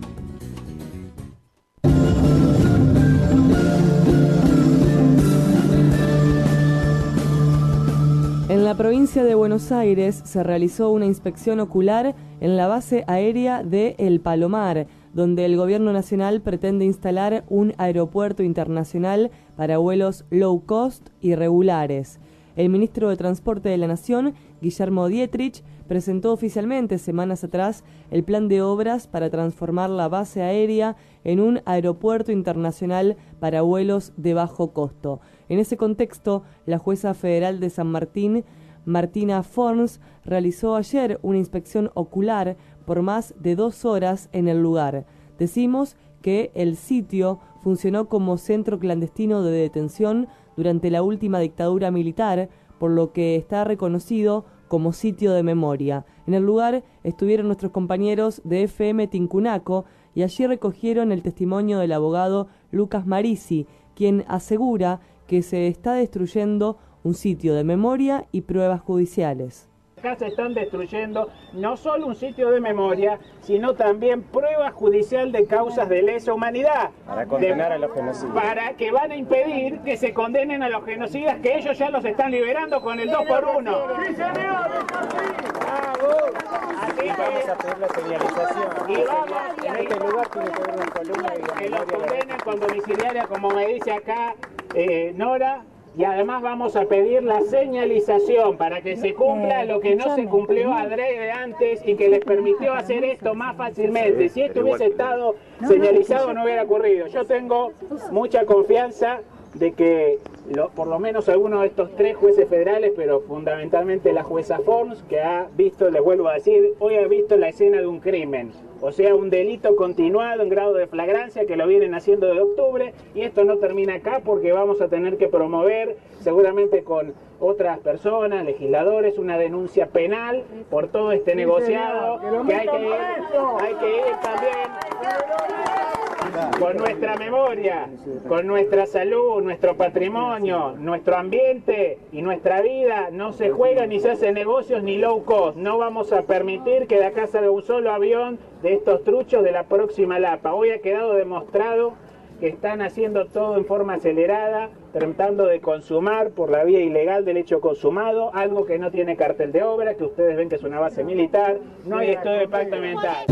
Speaker 12: En la provincia de Buenos Aires se realizó una inspección ocular en la base aérea de El Palomar, donde el gobierno nacional pretende instalar un aeropuerto internacional para vuelos low cost y regulares. El ministro de Transporte de la Nación, Guillermo Dietrich, presentó oficialmente semanas atrás el plan de obras para transformar la base aérea en un aeropuerto internacional para vuelos de bajo costo. En ese contexto, la jueza federal de San Martín, Martina Forns, realizó ayer una inspección ocular por más de dos horas en el lugar. Decimos que el sitio funcionó como centro clandestino de detención durante la última dictadura militar, por lo que está reconocido como sitio de memoria. En el lugar estuvieron nuestros compañeros de F M Tincunaco y allí recogieron el testimonio del abogado Lucas Marisi, quien asegura que se está destruyendo un sitio de memoria y pruebas judiciales.
Speaker 15: Acá se están destruyendo no solo un sitio de memoria, sino también prueba judicial de causas de lesa humanidad.
Speaker 16: Para condenar
Speaker 15: de,
Speaker 16: a los genocidas.
Speaker 15: Para que van a impedir que se condenen a los genocidas, que ellos ya los están liberando con el dos por uno. ¡Sí, señor! Así que
Speaker 16: vamos a pedir la señalización.
Speaker 15: Y vamos,
Speaker 16: en este lugar tiene que haber una columna
Speaker 15: que los condenen con domiciliaria, como me dice acá eh, Nora. Y además vamos a pedir la señalización para que se cumpla lo que no se cumplió adrede antes y que les permitió hacer esto más fácilmente. Si esto hubiese estado señalizado no hubiera ocurrido. Yo tengo mucha confianza de que lo, por lo menos algunos de estos tres jueces federales, pero fundamentalmente la jueza Forns, que ha visto, les vuelvo a decir, hoy ha visto la escena de un crimen, o sea, un delito continuado en grado de flagrancia que lo vienen haciendo desde octubre, y esto no termina acá porque vamos a tener que promover, seguramente con otras personas, legisladores, una denuncia penal por todo este negociado, que hay que ir, hay que ir también con nuestra memoria, con nuestra salud, nuestro patrimonio, nuestro ambiente y nuestra vida. No se juega ni se hace negocios ni low cost. No vamos a permitir que de acá salga un solo avión de estos truchos de la próxima Lapa. Hoy ha quedado demostrado que están haciendo todo en forma acelerada, tratando de consumar por la vía ilegal del hecho consumado, algo que no tiene cartel de obra, que ustedes ven que es una base militar, no hay estudio de impacto ambiental.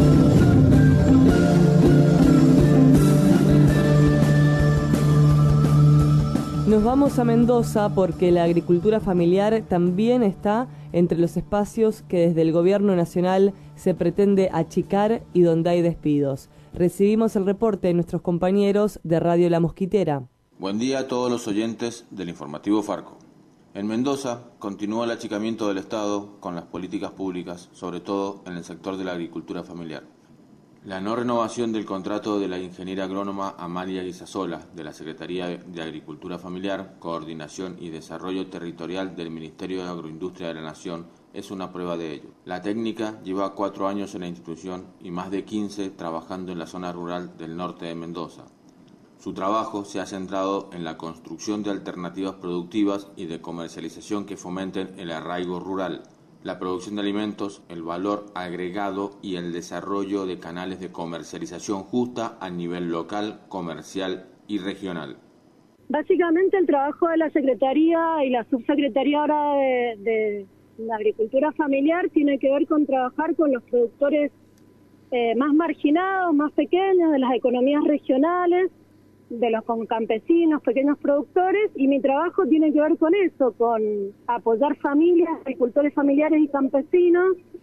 Speaker 12: Nos vamos a Mendoza porque la agricultura familiar también está entre los espacios que desde el gobierno nacional se pretende achicar y donde hay despidos. Recibimos el reporte de nuestros compañeros de Radio La Mosquitera.
Speaker 17: Buen día a todos los oyentes del informativo Farco. En Mendoza continúa el achicamiento del Estado con las políticas públicas, sobre todo en el sector de la agricultura familiar. La no renovación del contrato de la ingeniera agrónoma Amalia Guisasola de la Secretaría de Agricultura Familiar, Coordinación y Desarrollo Territorial del Ministerio de Agroindustria de la Nación es una prueba de ello. La técnica lleva cuatro años en la institución y más de quince trabajando en la zona rural del norte de Mendoza. Su trabajo se ha centrado en la construcción de alternativas productivas y de comercialización que fomenten el arraigo rural, la producción de alimentos, el valor agregado y el desarrollo de canales de comercialización justa a nivel local, comercial y regional.
Speaker 18: Básicamente el trabajo de la Secretaría y la Subsecretaría ahora de, de la Agricultura Familiar tiene que ver con trabajar con los productores eh, más marginados, más pequeños, de las economías regionales, de los con campesinos, pequeños productores, y mi trabajo tiene que ver con eso, con apoyar familias, agricultores familiares y campesinos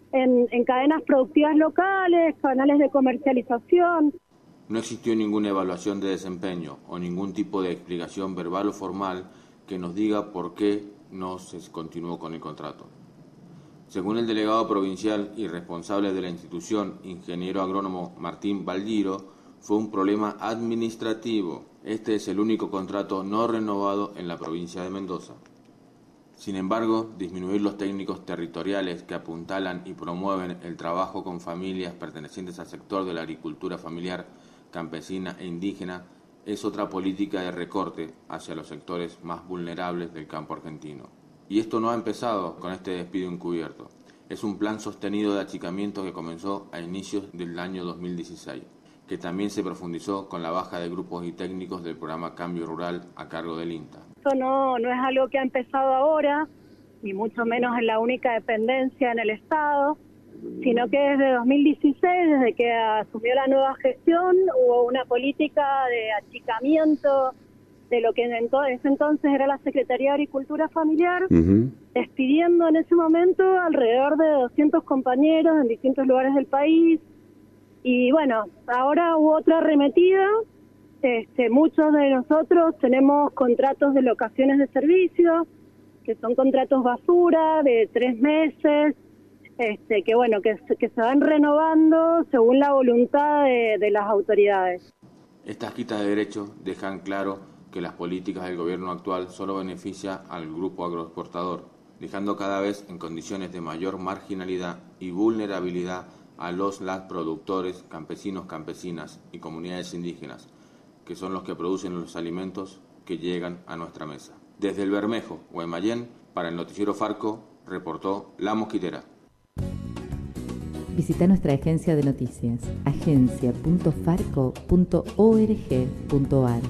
Speaker 18: en, en cadenas productivas locales, canales de comercialización.
Speaker 17: No existió ninguna evaluación de desempeño o ningún tipo de explicación verbal o formal que nos diga por qué no se continuó con el contrato. Según el delegado provincial y responsable de la institución, ingeniero agrónomo Martín Baldiro, fue un problema administrativo. Este es el único contrato no renovado en la provincia de Mendoza. Sin embargo, disminuir los técnicos territoriales que apuntalan y promueven el trabajo con familias pertenecientes al sector de la agricultura familiar, campesina e indígena es otra política de recorte hacia los sectores más vulnerables del campo argentino. Y esto no ha empezado con este despido encubierto. Es un plan sostenido de achicamiento que comenzó a inicios del año dos mil dieciséis, que también se profundizó con la baja de grupos y técnicos del programa Cambio Rural a cargo del INTA.
Speaker 18: Esto no, no es algo que ha empezado ahora, ni mucho menos en la única dependencia en el Estado, sino que desde dos mil dieciséis, desde que asumió la nueva gestión, hubo una política de achicamiento de lo que en ese entonces era la Secretaría de Agricultura Familiar, uh-huh. despidiendo en ese momento alrededor de doscientos compañeros en distintos lugares del país. Y bueno, ahora hubo otra arremetida. Este, muchos de nosotros tenemos contratos de locaciones de servicio, que son contratos basura de tres meses, este, que bueno, que, que se van renovando según la voluntad de, de las autoridades.
Speaker 17: Estas quitas de derechos dejan claro que las políticas del gobierno actual solo beneficia al grupo agroexportador, dejando cada vez en condiciones de mayor marginalidad y vulnerabilidad a los las productores, campesinos, campesinas y comunidades indígenas, que son los que producen los alimentos que llegan a nuestra mesa. Desde el Bermejo, Guaymallén, para el noticiero Farco, reportó La Mosquitera.
Speaker 14: Visita nuestra agencia de noticias, agencia punto farco punto org punto ar.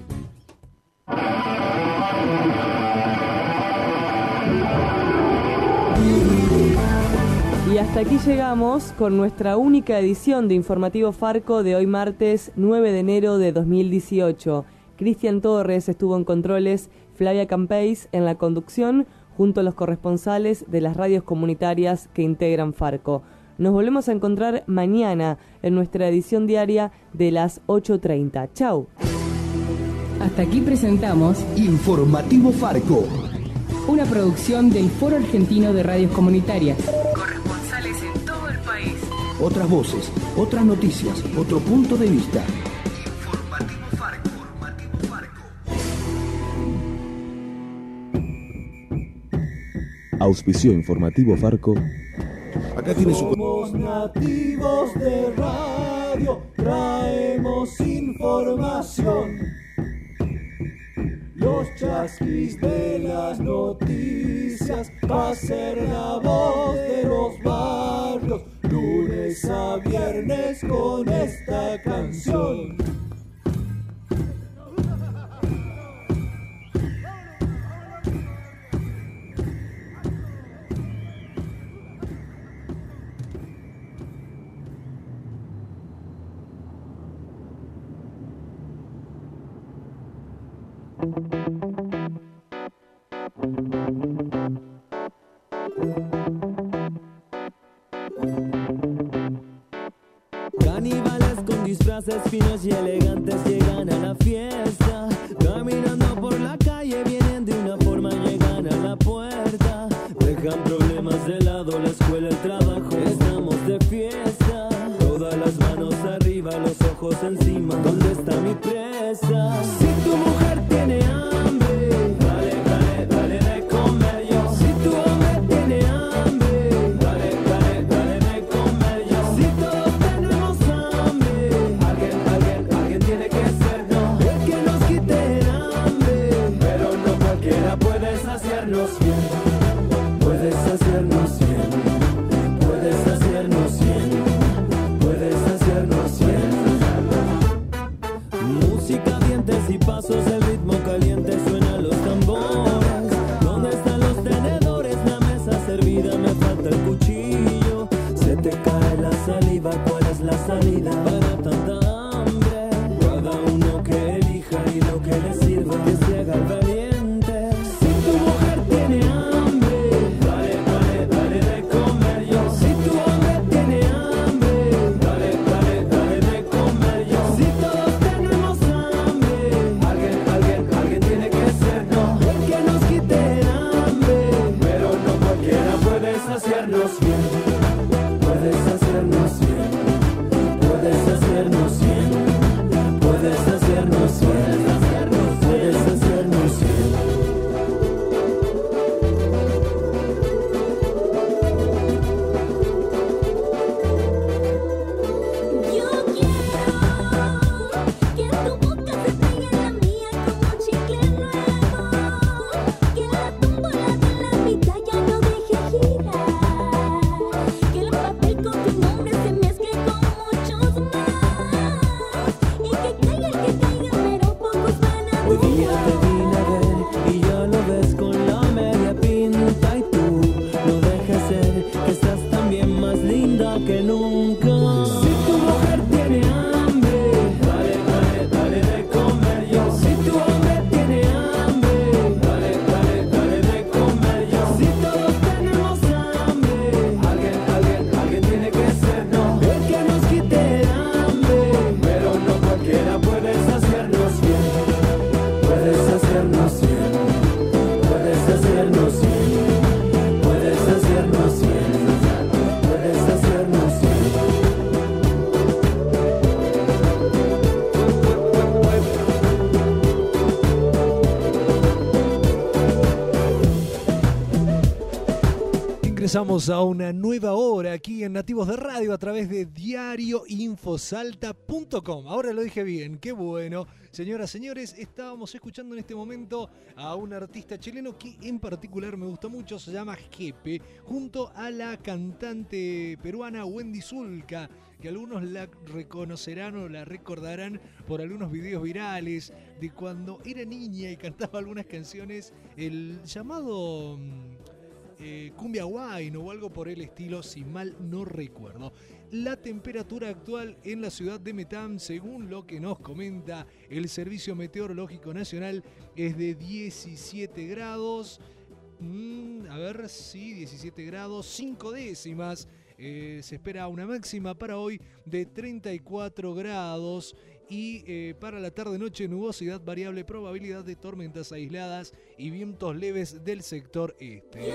Speaker 12: Y hasta aquí llegamos con nuestra única edición de Informativo Farco de hoy martes nueve de enero de dos mil dieciocho. Cristian Torres estuvo en controles, Flavia Campeis en la conducción, junto a los corresponsales de las radios comunitarias que integran Farco. Nos volvemos a encontrar mañana en nuestra edición diaria de las ocho treinta. Chau.
Speaker 11: Hasta aquí presentamos
Speaker 4: Informativo Farco,
Speaker 11: una producción del Foro Argentino de Radios Comunitarias.
Speaker 1: Corresponsales en todo el país.
Speaker 4: Otras voces, otras noticias, otro punto de vista.
Speaker 3: Informativo Farco. Informativo Farco.
Speaker 19: Auspició Informativo Farco. Acá tiene su...
Speaker 5: Somos nativos de radio, traemos información. Los chasquis de las noticias, va a ser la voz de los barrios, lunes a viernes con esta canción.
Speaker 20: Caníbales con disfraces finos y elegantes llegan a la fiesta. Caminando por la calle vienen de una forma, llegan a la puerta. Dejan problemas de lado, la escuela, el trabajo, estamos de fiesta. Todas las manos arriba, los ojos encima, ¿dónde está mi presa? Si tu mujer tiene hambre, dale, dale, dale de comer yo. Si tu hombre tiene hambre, dale, dale, dale de comer yo. Si todos tenemos hambre, alguien, alguien, alguien tiene que ser, no, el que nos quite el hambre. Pero no cualquiera puede saciarnos bien, puede saciarnos bien, puede saciarnos bien, puede saciarnos bien. Música, dientes y pasos, el ritmo caliente, suenan los tambores. ¿Dónde están los tenedores? La mesa servida, me falta el cuchillo. Se te cae la saliva, ¿cuál es la salida para tanta hambre? Cada uno que elija y lo que le sirva, que se haga el valiente. Si tu mujer tiene hambre, dale, dale, dale
Speaker 2: Ingresamos a una nueva hora aquí en Nativos de Radio a través de diario infosalta punto com. Ahora lo dije bien, qué bueno. Señoras, señores, estábamos escuchando en este momento a un artista chileno que en particular me gusta mucho, se llama Jepe, junto a la cantante peruana Wendy Zulka, que algunos la reconocerán o la recordarán por algunos videos virales de cuando era niña y cantaba algunas canciones, el llamado eh, Cumbia Wine o algo por el estilo, si mal no recuerdo. La temperatura actual en la ciudad de Metam, según lo que nos comenta el Servicio Meteorológico Nacional, es de diecisiete grados. Mm, a ver, sí, diecisiete grados, cinco décimas. Eh, se espera una máxima para hoy de treinta y cuatro grados y eh, para la tarde-noche nubosidad variable, probabilidad de tormentas aisladas y vientos leves del sector este.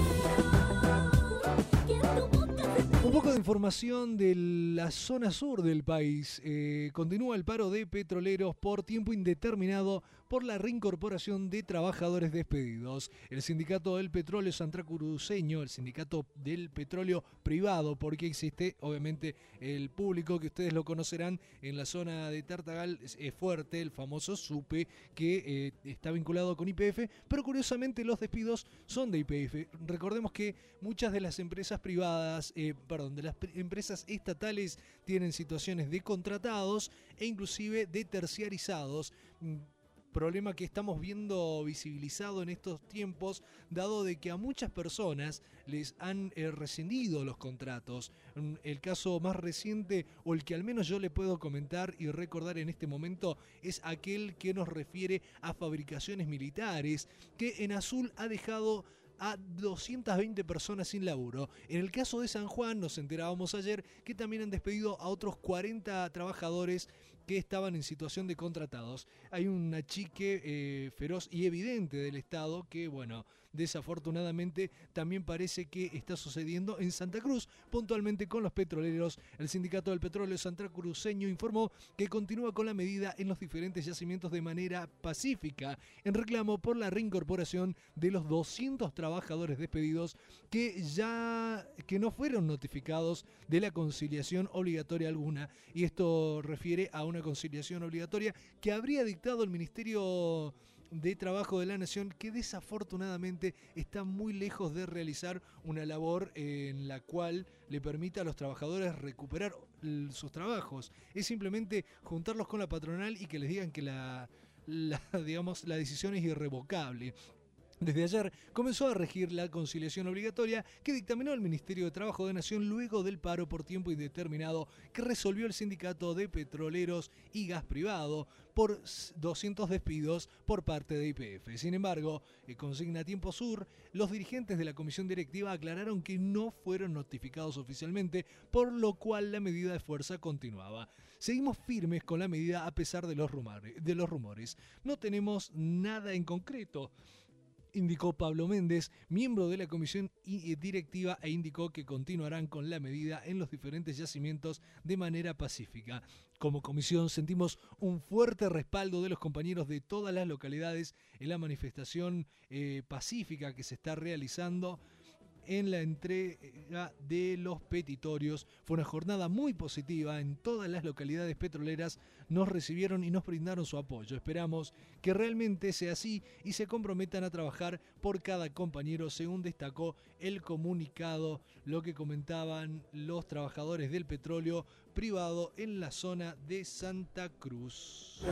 Speaker 2: Un poco de información de la zona sur del país. Eh, continúa el paro de petroleros por tiempo indeterminado por la reincorporación de trabajadores despedidos. El sindicato del petróleo santacruceño, el sindicato del petróleo privado, porque existe obviamente el público que ustedes lo conocerán en la zona de Tartagal, es fuerte, el famoso SUPE, que eh, está vinculado con Y P F, pero curiosamente los despidos son de Y P F. Recordemos que muchas de las empresas privadas, eh, perdón, de las empresas estatales tienen situaciones de contratados e inclusive de terciarizados. Problema que estamos viendo visibilizado en estos tiempos, dado de que a muchas personas les han eh, rescindido los contratos. El caso más reciente, o el que al menos yo le puedo comentar y recordar en este momento, es aquel que nos refiere a Fabricaciones Militares, que en Azul ha dejado a doscientas veinte personas sin laburo. En el caso de San Juan, nos enterábamos ayer que también han despedido a otros cuarenta trabajadores que estaban en situación de contratados. Hay un achique eh, feroz y evidente del Estado que, bueno, desafortunadamente también parece que está sucediendo en Santa Cruz, puntualmente con los petroleros. El Sindicato del Petróleo Santacruceño informó que continúa con la medida en los diferentes yacimientos de manera pacífica, en reclamo por la reincorporación de los doscientos trabajadores despedidos que ya que no fueron notificados de la conciliación obligatoria alguna, y esto refiere a una conciliación obligatoria que habría dictado el Ministerio de Trabajo de la Nación, que desafortunadamente está muy lejos de realizar una labor en la cual le permita a los trabajadores recuperar sus trabajos. Es simplemente juntarlos con la patronal y que les digan que la, la, digamos, la decisión es irrevocable. Desde ayer comenzó a regir la conciliación obligatoria que dictaminó el Ministerio de Trabajo de Nación luego del paro por tiempo indeterminado que resolvió el Sindicato de Petroleros y Gas Privado por doscientos despidos por parte de Y P F. Sin embargo, en Consigna Tiempo Sur, los dirigentes de la comisión directiva aclararon que no fueron notificados oficialmente, por lo cual la medida de fuerza continuaba. Seguimos firmes con la medida a pesar de los rumores. De los rumores. No tenemos nada en concreto, indicó Pablo Méndez, miembro de la comisión directiva, e indicó que continuarán con la medida en los diferentes yacimientos de manera pacífica. Como comisión sentimos un fuerte respaldo de los compañeros de todas las localidades en la manifestación eh, pacífica que se está realizando en la entrega de los petitorios. Fue una jornada muy positiva. En todas las localidades petroleras nos recibieron y nos brindaron su apoyo. Esperamos que realmente sea así y se comprometan a trabajar por cada compañero, según destacó el comunicado, lo que comentaban los trabajadores del petróleo privado en la zona de Santa Cruz.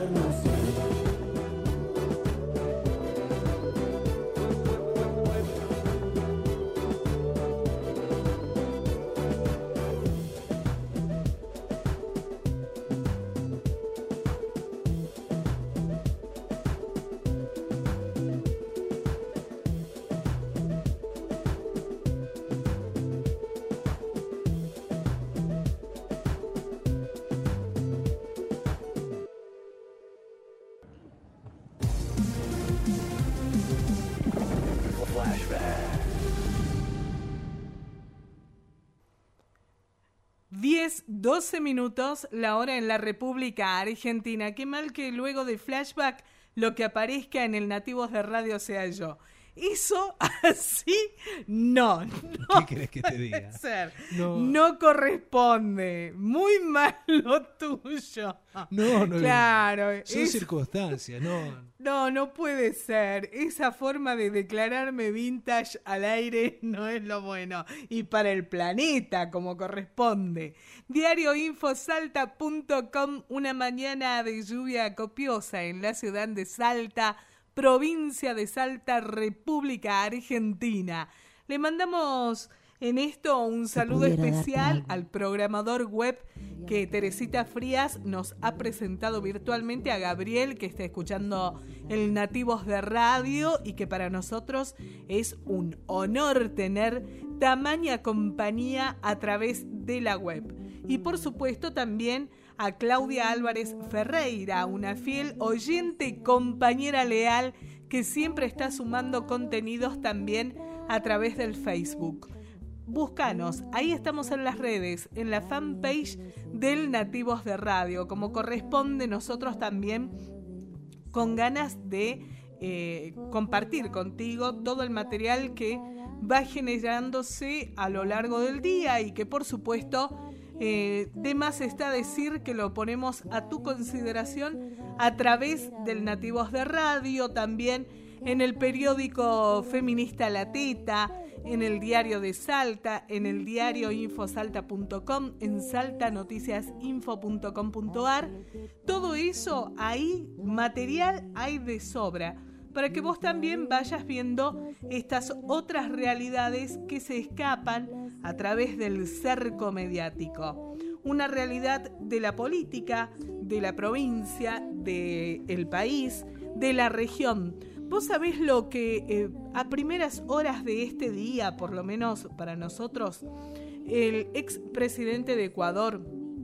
Speaker 1: diez, doce minutos, la hora en la República Argentina. Qué mal que luego de Flashback lo que aparezca en el Nativos de Radio sea yo. Eso así no, no
Speaker 2: ¿Qué querés que te diga?
Speaker 1: puede ser.
Speaker 2: No.
Speaker 1: No corresponde. Muy mal lo tuyo.
Speaker 2: No, no.
Speaker 1: Claro.
Speaker 2: Son
Speaker 1: es-
Speaker 2: circunstancias, no.
Speaker 1: No, no puede ser. Esa forma de declararme vintage al aire no es lo bueno. Y para el planeta, como corresponde. diario info salta punto com, una mañana de lluvia copiosa en la ciudad de Salta, provincia de Salta, República Argentina. Le mandamos en esto un saludo
Speaker 14: pudiera darte
Speaker 1: especial
Speaker 14: algo.
Speaker 1: al programador web que Teresita Frías nos ha presentado virtualmente, a Gabriel, que está escuchando el Nativos de Radio, y que para nosotros es un honor tener tamaña compañía a través de la web. Y por supuesto también a Claudia Álvarez Ferreira, una fiel oyente y compañera leal que siempre está sumando contenidos también a través del Facebook. Búscanos, ahí estamos en las redes, en la fanpage del Nativos de Radio, como corresponde. Nosotros también con ganas de eh, compartir contigo todo el material que va generándose a lo largo del día y que por supuesto eh, de más está decir que lo ponemos a tu consideración a través del Nativos de Radio, también en el periódico feminista La Teta, en el diario de Salta, en el diario info salta punto com, en salta noticias info punto com punto ar. Todo eso ahí, material hay de sobra, para que vos también vayas viendo estas otras realidades que se escapan a través del cerco mediático. Una realidad de la política, de la provincia, del país, de la región. Vos sabés lo que eh, a primeras horas de este día, por lo menos para nosotros, el expresidente de Ecuador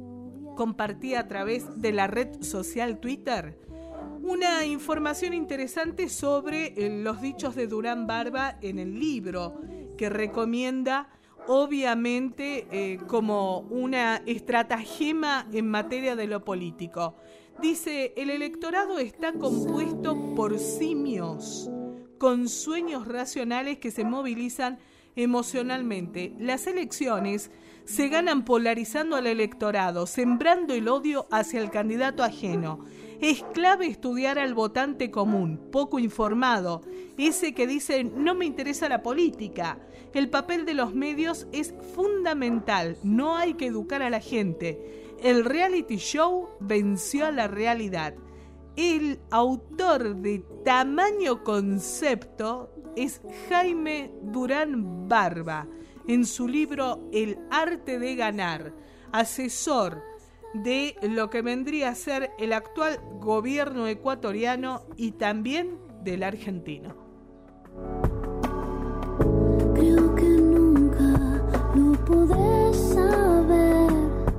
Speaker 1: compartía a través de la red social Twitter una información interesante sobre eh, los dichos de Durán Barba en el libro, que recomienda obviamente eh, como una estratagema en materia de lo político. Dice, el electorado está compuesto por simios con sueños racionales que se movilizan emocionalmente. Las elecciones se ganan polarizando al electorado, sembrando el odio hacia el candidato ajeno. Es clave estudiar al votante común, poco informado, ese que dice no me interesa la política. El papel de los medios es fundamental, no hay que educar a la gente. El reality show venció a la realidad. El autor de tamaño concepto es Jaime Durán Barba, en su libro El arte de ganar, asesor de lo que vendría a ser el actual gobierno ecuatoriano y también del argentino.
Speaker 7: Creo que nunca lo podré saber,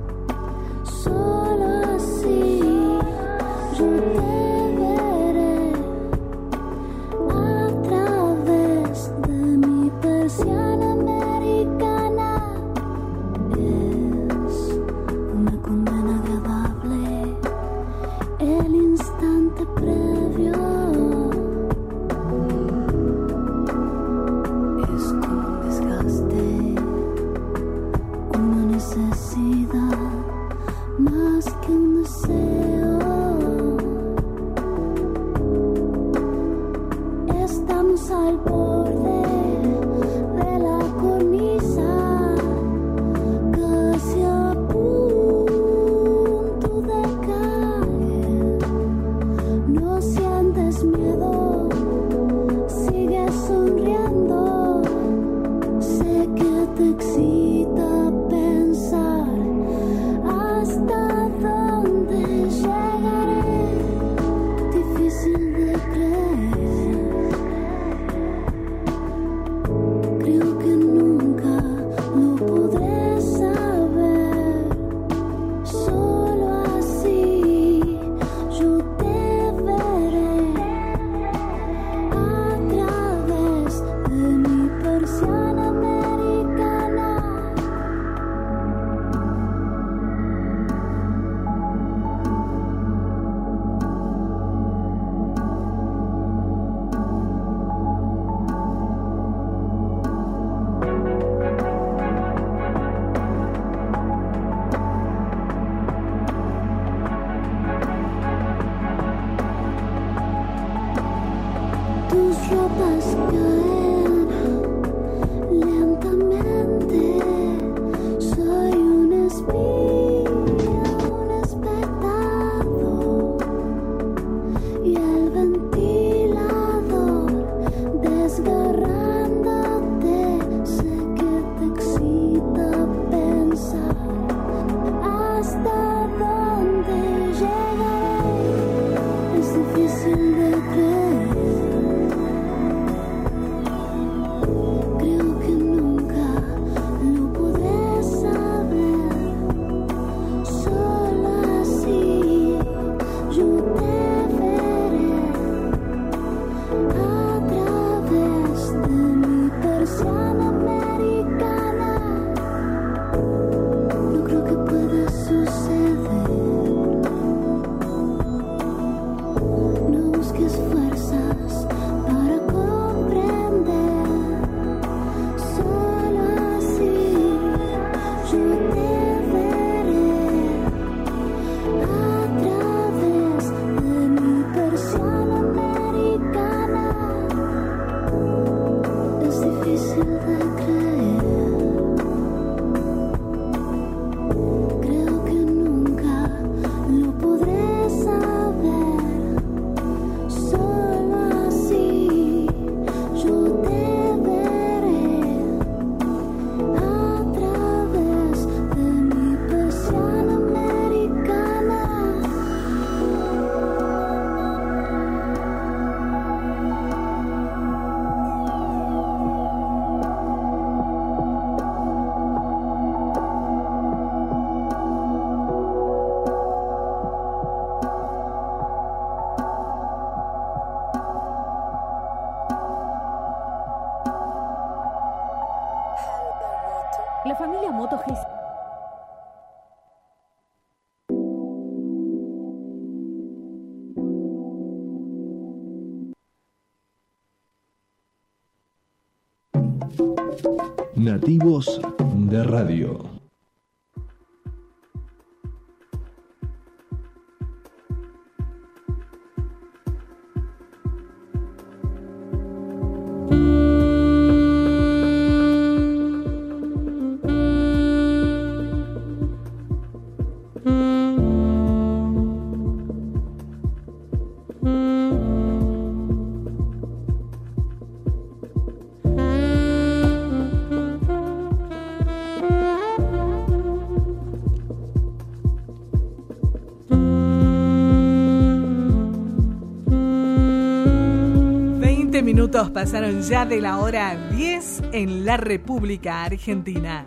Speaker 7: solo así yo te veré a través de mi persiana americana. Es una condena agradable, el instante previo es como un desgaste, una necesidad más que un deseo. Estamos al borde de la cornisa, casi a punto de caer. No sientes miedo, sigues sonriendo. Sé que te excita pensar hasta dónde llegaré. Difícil de creer. Creo que nunca lo podré saber. Solo así yo te veré a través de mi persiana americana.
Speaker 11: La familia Moto G.
Speaker 19: Nativos de Radio.
Speaker 1: Minutos pasaron ya de la hora diez en la República Argentina.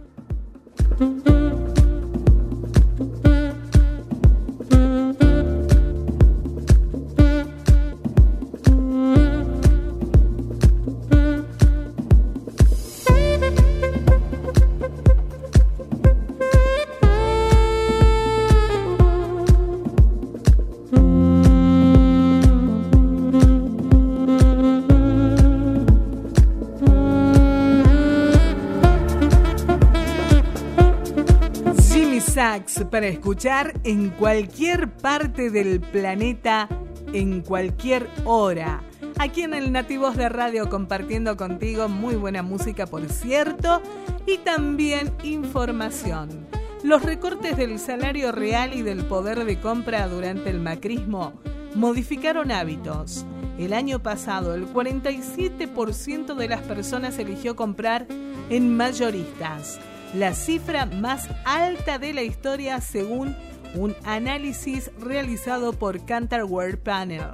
Speaker 1: Para escuchar en cualquier parte del planeta, en cualquier hora. Aquí en el Nativos de Radio, compartiendo contigo muy buena música, por cierto, y también información. Los recortes del salario real y del poder de compra durante el macrismo modificaron hábitos. El año pasado, el cuarenta y siete por ciento de las personas eligió comprar en mayoristas, la cifra más alta de la historia según un análisis realizado por Kantar World Panel.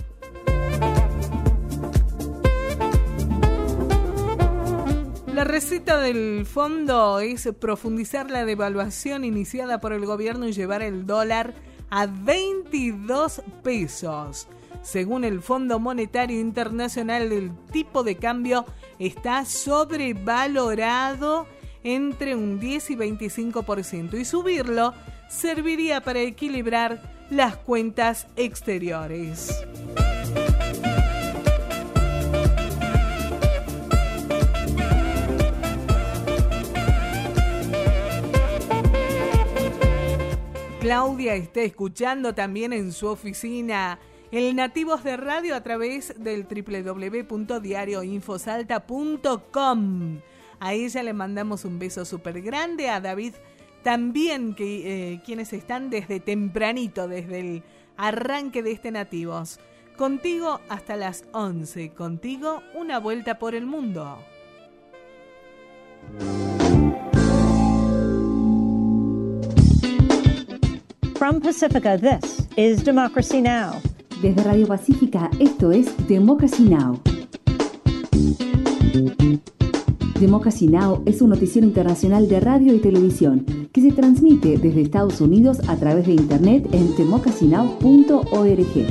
Speaker 1: La receta del fondo es profundizar la devaluación iniciada por el gobierno y llevar el dólar a veintidós pesos. Según el Fondo Monetario Internacional, el tipo de cambio está sobrevalorado entre un diez y veinticinco por ciento, y subirlo serviría para equilibrar las cuentas exteriores. Claudia está escuchando también en su oficina el Nativos de Radio a través del doble u doble u doble u punto diario infosalta punto com. A ella le mandamos un beso súper grande, a David también, que eh, quienes están desde tempranito, desde el arranque de este Nativos. Contigo hasta las once, contigo una vuelta por el mundo.
Speaker 21: From Pacifica, this is Democracy Now!
Speaker 14: Desde Radio Pacífica, esto es Democracy Now! Democracy Now! Es un noticiero internacional de radio y televisión que se transmite desde Estados Unidos a través de internet en democracy now punto org.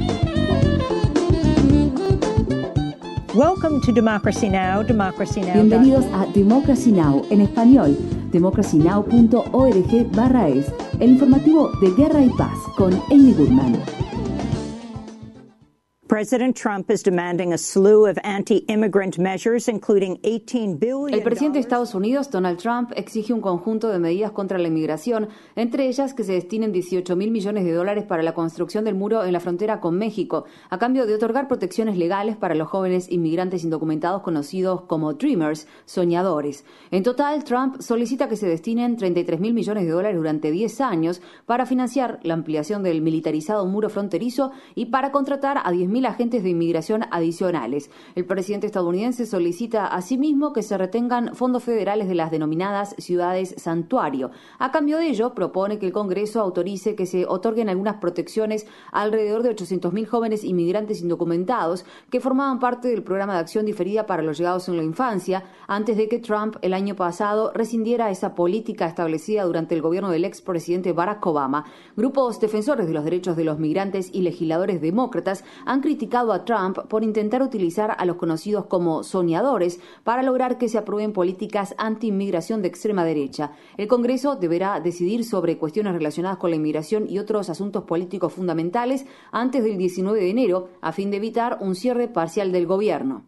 Speaker 21: Welcome to Democracy Now! Democracy Now!
Speaker 14: Bienvenidos a Democracy Now! En español, democracy now punto org barra es, el informativo de Guerra y Paz con Amy Goodman.
Speaker 21: President Trump is demanding a slew of anti-immigrant measures, including eighteen billion
Speaker 6: El presidente de Estados Unidos, Donald Trump, exige un conjunto de medidas contra la inmigración, entre ellas que se destinen dieciocho mil millones de dólares para la construcción del muro en la frontera con México, a cambio de otorgar protecciones legales para los jóvenes inmigrantes indocumentados conocidos como Dreamers, soñadores. En total, Trump solicita que se destinen treinta y tres mil millones de dólares durante diez años para financiar la ampliación del militarizado muro fronterizo y para contratar a diez mil agentes de inmigración adicionales. El presidente estadounidense solicita asimismo que se retengan fondos federales de las denominadas ciudades santuario. A cambio de ello, propone que el Congreso autorice que se otorguen algunas protecciones a alrededor de ochocientos mil jóvenes inmigrantes indocumentados que formaban parte del programa de acción diferida para los llegados en la infancia, antes de que Trump el año pasado rescindiera esa política establecida durante el gobierno del expresidente Barack Obama. Grupos defensores de los derechos de los migrantes y legisladores demócratas han criticado a Trump por intentar utilizar a los conocidos como soñadores para lograr que se aprueben políticas anti-inmigración de extrema derecha. El Congreso deberá decidir sobre cuestiones relacionadas con la inmigración y otros asuntos políticos fundamentales antes del diecinueve de enero, a fin de evitar un cierre parcial del gobierno.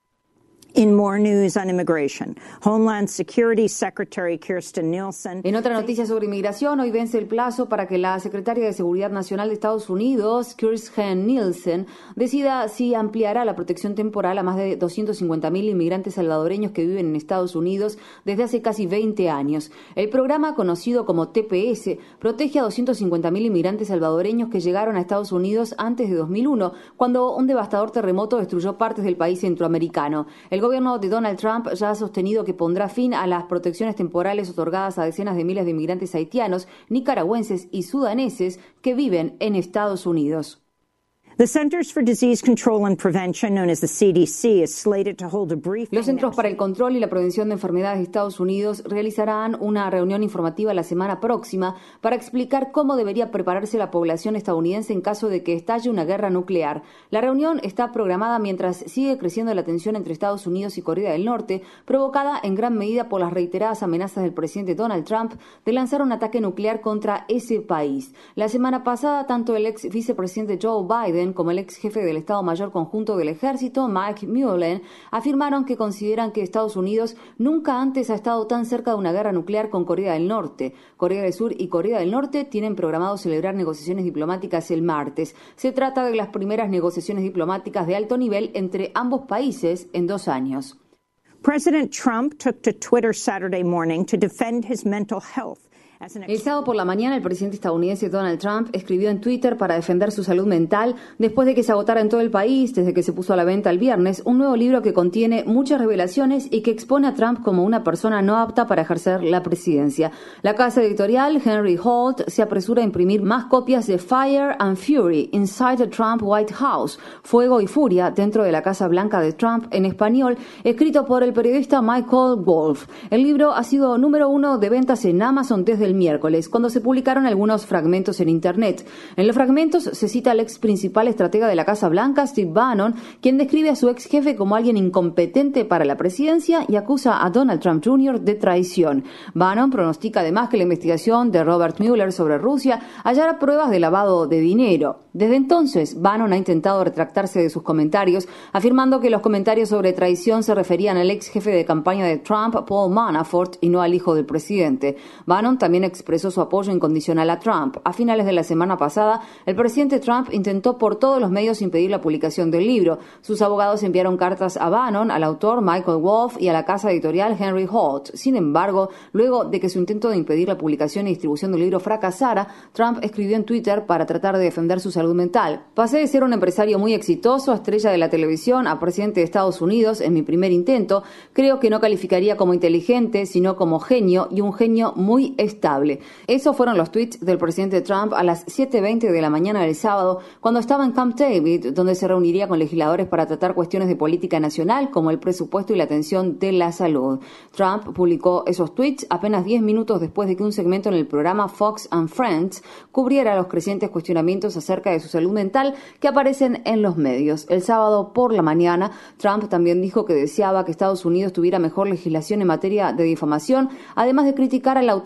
Speaker 21: In more news on immigration, Homeland Security Secretary Kirstjen Nielsen.
Speaker 6: En otra noticia sobre inmigración, hoy vence el plazo para que la secretaria de Seguridad Nacional de Estados Unidos, Kirstjen Nielsen, decida si ampliará la protección temporal a más de doscientos cincuenta mil inmigrantes salvadoreños que viven en Estados Unidos desde hace casi veinte años. El programa, conocido como T P S, protege a doscientos cincuenta mil inmigrantes salvadoreños que llegaron a Estados Unidos antes de dos mil uno, cuando un devastador terremoto destruyó partes del país centroamericano. El El gobierno de Donald Trump ya ha sostenido que pondrá fin a las protecciones temporales otorgadas a decenas de miles de inmigrantes haitianos, nicaragüenses y sudaneses que viven en Estados Unidos.
Speaker 21: The Centers for Disease Control and Prevention, known as the C D C, is slated to hold a briefing.
Speaker 6: Los Centros para el Control y la Prevención de Enfermedades de Estados Unidos realizarán una reunión informativa la semana próxima para explicar cómo debería prepararse la población estadounidense en caso de que estalle una guerra nuclear. La reunión está programada mientras sigue creciendo la tensión entre Estados Unidos y Corea del Norte, provocada en gran medida por las reiteradas amenazas del presidente Donald Trump de lanzar un ataque nuclear contra ese país. La semana pasada, tanto el ex vicepresidente Joe Biden como el ex jefe del Estado Mayor Conjunto del Ejército, Mike Mullen, afirmaron que consideran que Estados Unidos nunca antes ha estado tan cerca de una guerra nuclear con Corea del Norte. Corea del Sur y Corea del Norte tienen programado celebrar negociaciones diplomáticas el martes. Se trata de las primeras negociaciones diplomáticas de alto nivel entre ambos países en dos años.
Speaker 21: President Trump took to Twitter Saturday morning to defend his mental health.
Speaker 6: El sábado por la mañana, el presidente estadounidense Donald Trump escribió en Twitter para defender su salud mental después de que se agotara en todo el país, desde que se puso a la venta el viernes, un nuevo libro que contiene muchas revelaciones y que expone a Trump como una persona no apta para ejercer la presidencia. La casa editorial Henry Holt se apresura a imprimir más copias de Fire and Fury, Inside the Trump White House, Fuego y Furia dentro de la Casa Blanca de Trump, en español, escrito por el periodista Michael Wolff. El libro ha sido número uno de ventas en Amazon desde el miércoles, cuando se publicaron algunos fragmentos en Internet. En los fragmentos se cita al ex principal estratega de la Casa Blanca, Steve Bannon, quien describe a su ex jefe como alguien incompetente para la presidencia y acusa a Donald Trump junior de traición. Bannon pronostica además que la investigación de Robert Mueller sobre Rusia hallará pruebas de lavado de dinero. Desde entonces, Bannon ha intentado retractarse de sus comentarios, afirmando que los comentarios sobre traición se referían al ex jefe de campaña de Trump, Paul Manafort, y no al hijo del presidente. Bannon también expresó su apoyo incondicional a Trump. A finales de la semana pasada, el presidente Trump intentó por todos los medios impedir la publicación del libro. Sus abogados enviaron cartas a Bannon, al autor Michael Wolff y a la casa editorial Henry Holt. Sin embargo, luego de que su intento de impedir la publicación y distribución del libro fracasara, Trump escribió en Twitter para tratar de defender su salud mental. Pasé de ser un empresario muy exitoso, a estrella de la televisión, a presidente de Estados Unidos en mi primer intento. Creo que no calificaría como inteligente, sino como genio, y un genio muy estable. Esos fueron los tweets del presidente Trump a las siete veinte de la mañana del sábado, cuando estaba en Camp David, donde se reuniría con legisladores para tratar cuestiones de política nacional, como el presupuesto y la atención de la salud. Trump publicó esos tweets apenas diez minutos después de que un segmento en el programa Fox and Friends cubriera los crecientes cuestionamientos acerca de su salud mental que aparecen en los medios. El sábado por la mañana, Trump también dijo que deseaba que Estados Unidos tuviera mejor legislación en materia de difamación, además de criticar al autor del libro,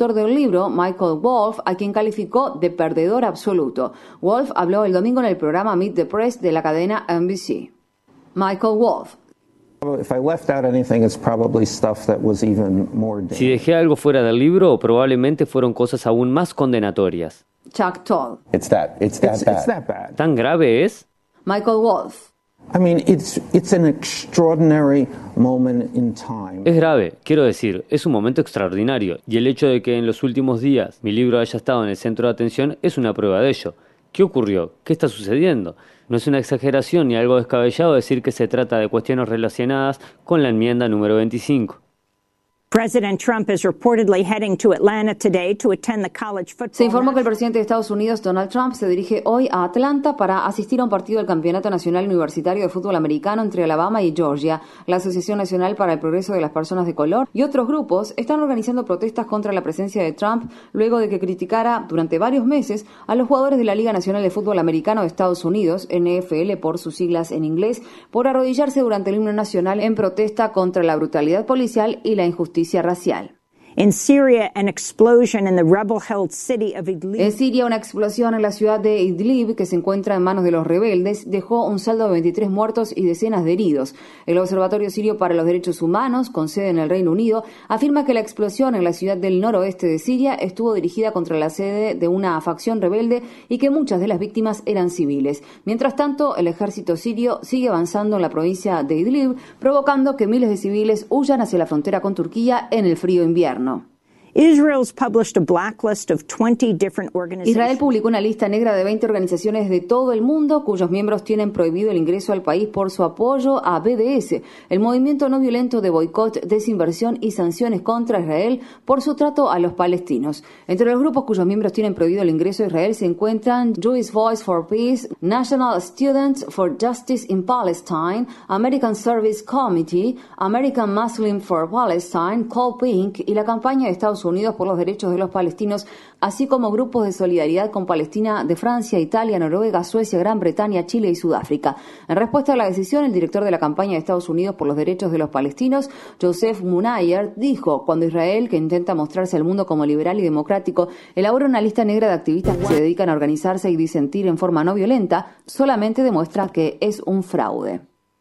Speaker 6: libro, Michael Wolff, a quien calificó de perdedor absoluto. Wolff habló el domingo en el programa Meet the Press de la cadena N B C. Michael Wolff.
Speaker 8: Si dejé algo fuera del libro, probablemente fueron cosas aún más condenatorias.
Speaker 6: Chuck Todd.
Speaker 22: It's that, it's that,
Speaker 8: It's-
Speaker 22: bad.
Speaker 8: it's that bad. ¿Tan grave es?
Speaker 6: Michael Wolff.
Speaker 22: I mean, it's it's an extraordinary moment in time.
Speaker 8: Es grave, quiero decir, es un momento extraordinario, y el hecho de que en los últimos días mi libro haya estado en el centro de atención es una prueba de ello. ¿Qué ocurrió? ¿Qué está sucediendo? No es una exageración ni algo descabellado decir que se trata de cuestiones relacionadas con la enmienda número veinticinco.
Speaker 21: President Trump is reportedly heading to Atlanta today to attend the college football.
Speaker 6: Se informó que el presidente de Estados Unidos, Donald Trump, se dirige hoy a Atlanta para asistir a un partido del Campeonato Nacional Universitario de Fútbol Americano entre Alabama y Georgia. La Asociación Nacional para el Progreso de las Personas de Color y otros grupos están organizando protestas contra la presencia de Trump luego de que criticara durante varios meses a los jugadores de la Liga Nacional de Fútbol Americano de Estados Unidos, N F L por sus siglas en inglés, por arrodillarse durante el himno nacional en protesta contra la brutalidad policial y la injusticia racial.
Speaker 21: In Syria, an explosion in the rebel-held city of Idlib.
Speaker 6: En Siria, una explosión en la ciudad de Idlib, que se encuentra en manos de los rebeldes, dejó un saldo de veintitrés muertos y decenas de heridos. El Observatorio Sirio para los Derechos Humanos, con sede en el Reino Unido, afirma que la explosión en la ciudad del noroeste de Siria estuvo dirigida contra la sede de una facción rebelde y que muchas de las víctimas eran civiles. Mientras tanto, el ejército sirio sigue avanzando en la provincia de Idlib, provocando que miles de civiles huyan hacia la frontera con Turquía en el frío invierno.
Speaker 21: Israel's published a blacklist of twenty different organizations.
Speaker 6: Israel publicó una lista negra de veinte organizaciones de todo el mundo cuyos miembros tienen prohibido el ingreso al país por su apoyo a B D S, el movimiento no violento de boicot, desinversión y sanciones contra Israel por su trato a los palestinos. Entre los grupos cuyos miembros tienen prohibido el ingreso a Israel se encuentran Jewish Voice for Peace, National Students for Justice in Palestine, American Service Committee, American Muslim for Palestine, Call Pink y la campaña de Estados Unidos por los derechos de los palestinos, así como grupos de solidaridad con Palestina de Francia, Italia, Noruega, Suecia, Gran Bretaña, Chile y Sudáfrica. En respuesta a la decisión, el director de la campaña de Estados Unidos por los derechos de los palestinos, Joseph Munayer, dijo: cuando Israel, que intenta mostrarse al mundo como liberal y democrático, elabora una lista negra de activistas que se dedican a organizarse y disentir en forma no violenta, solamente demuestra que es un fraude.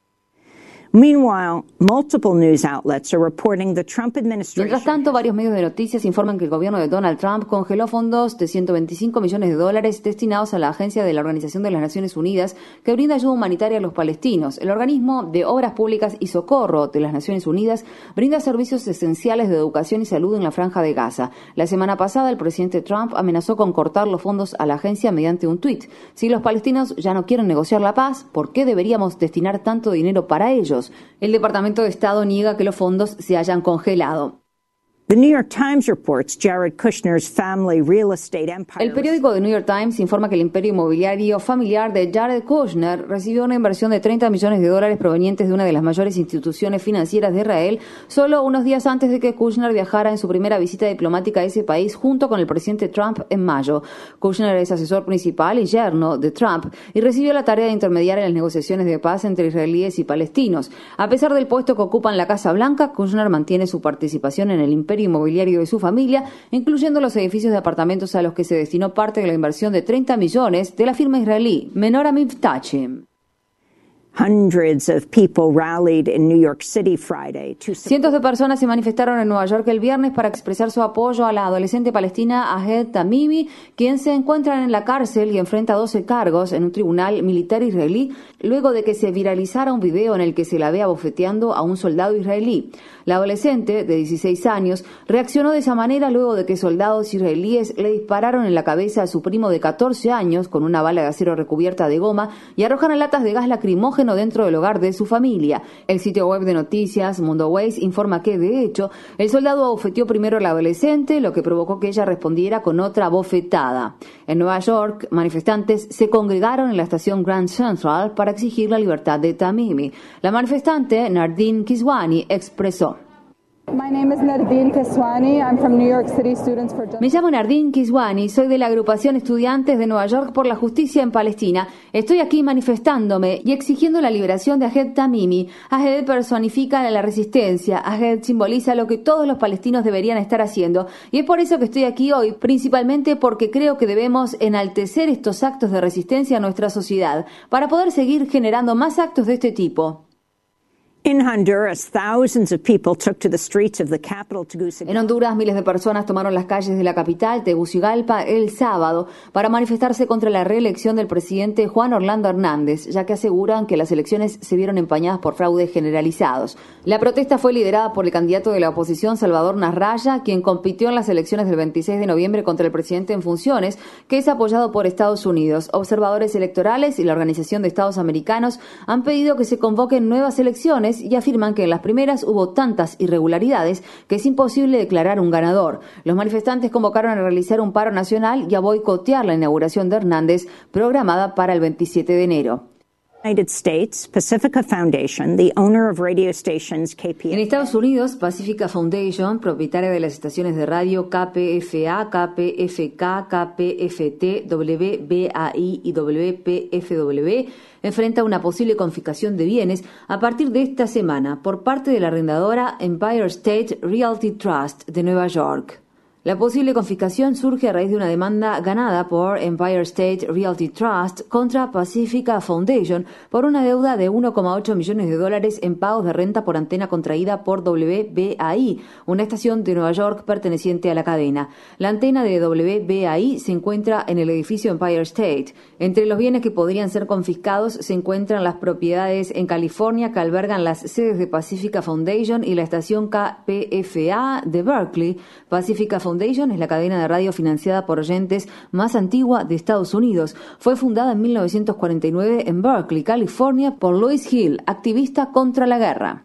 Speaker 21: Meanwhile, multiple news outlets are reporting the Trump administration.
Speaker 6: Mientras tanto, varios medios de noticias informan que el gobierno de Donald Trump congeló fondos de ciento veinticinco millones de dólares destinados a la Agencia de la Organización de las Naciones Unidas que brinda ayuda humanitaria a los palestinos. El organismo de Obras Públicas y Socorro de las Naciones Unidas brinda servicios esenciales de educación y salud en la Franja de Gaza. La semana pasada, el presidente Trump amenazó con cortar los fondos a la agencia mediante un tuit. Si los palestinos ya no quieren negociar la paz, ¿por qué deberíamos destinar tanto dinero para ellos? El Departamento de Estado niega que los fondos se hayan congelado.
Speaker 21: The New York Times reports Jared Kushner's family real estate empire.
Speaker 6: El periódico The New York Times informa que el imperio inmobiliario familiar de Jared Kushner recibió una inversión de treinta millones de dólares provenientes de una de las mayores instituciones financieras de Israel solo unos días antes de que Kushner viajara en su primera visita diplomática a ese país junto con el presidente Trump en mayo. Kushner es asesor principal y yerno de Trump y recibió la tarea de intermediar en las negociaciones de paz entre israelíes y palestinos. A pesar del puesto que ocupa en la Casa Blanca, Kushner mantiene su participación en el imperio inmobiliario de su familia, incluyendo los edificios de apartamentos a los que se destinó parte de la inversión de treinta millones de la firma israelí Menora Miftachim.
Speaker 21: Hundreds of people rallied in New York City Friday to support.
Speaker 6: Cientos de personas se manifestaron en Nueva York el viernes para expresar su apoyo a la adolescente palestina Ahed Tamimi, quien se encuentra en la cárcel y enfrenta doce cargos en un tribunal militar israelí, luego de que se viralizara un video en el que se la ve abofeteando a un soldado israelí. La adolescente, de dieciséis años, reaccionó de esa manera luego de que soldados israelíes le dispararon en la cabeza a su primo de catorce años con una bala de acero recubierta de goma y arrojaron latas de gas lacrimógeno dentro del hogar de su familia. El sitio web de noticias Mondoways informa que, de hecho, el soldado abofeteó primero a la adolescente, lo que provocó que ella respondiera con otra bofetada. En Nueva York, manifestantes se congregaron en la estación Grand Central para exigir la libertad de Tamimi. La manifestante, Nardine Kiswani, expresó: Me llamo Nardine Kiswani, soy de la agrupación Estudiantes de Nueva York por la Justicia en Palestina. Estoy aquí manifestándome y exigiendo la liberación de Ahed Tamimi. Ahed personifica la resistencia, Ahed simboliza lo que todos los palestinos deberían estar haciendo. Y es por eso que estoy aquí hoy, principalmente porque creo que debemos enaltecer estos actos de resistencia a nuestra sociedad, para poder seguir generando más actos de este tipo.
Speaker 21: In Honduras, thousands of people took to the streets of the capital Tegucigalpa.
Speaker 6: En Honduras, miles de personas tomaron las calles de la capital, Tegucigalpa, el sábado para manifestarse contra la reelección del presidente Juan Orlando Hernández, ya que aseguran que las elecciones se vieron empañadas por fraudes generalizados. La protesta fue liderada por el candidato de la oposición, Salvador Nasralla, quien compitió en las elecciones del veintiséis de noviembre contra el presidente en funciones, que es apoyado por Estados Unidos. Observadores electorales y la Organización de Estados Americanos han pedido que se convoquen nuevas elecciones y afirman que en las primeras hubo tantas irregularidades que es imposible declarar un ganador. Los manifestantes convocaron a realizar un paro nacional y a boicotear la inauguración de Hernández, programada para el veintisiete de enero.
Speaker 21: United States, Pacifica Foundation, the owner of radio stations K P F A.
Speaker 6: En Estados Unidos, Pacifica Foundation, propietaria de las estaciones de radio K P F A, K P F K, K P F T, W B A I y W P F W, enfrenta una posible confiscación de bienes a partir de esta semana por parte de la arrendadora Empire State Realty Trust de Nueva York. La posible confiscación surge a raíz de una demanda ganada por Empire State Realty Trust contra Pacifica Foundation por una deuda de uno coma ocho millones de dólares en pagos de renta por antena contraída por W B A I, una estación de Nueva York perteneciente a la cadena. La antena de W B A I se encuentra en el edificio Empire State. Entre los bienes que podrían ser confiscados se encuentran las propiedades en California que albergan las sedes de Pacifica Foundation y la estación K P F A de Berkeley. Pacifica Foundation es la cadena de radio financiada por oyentes más antigua de Estados Unidos. Fue fundada en mil novecientos cuarenta y nueve en Berkeley, California, por Louis Hill, activista contra la guerra.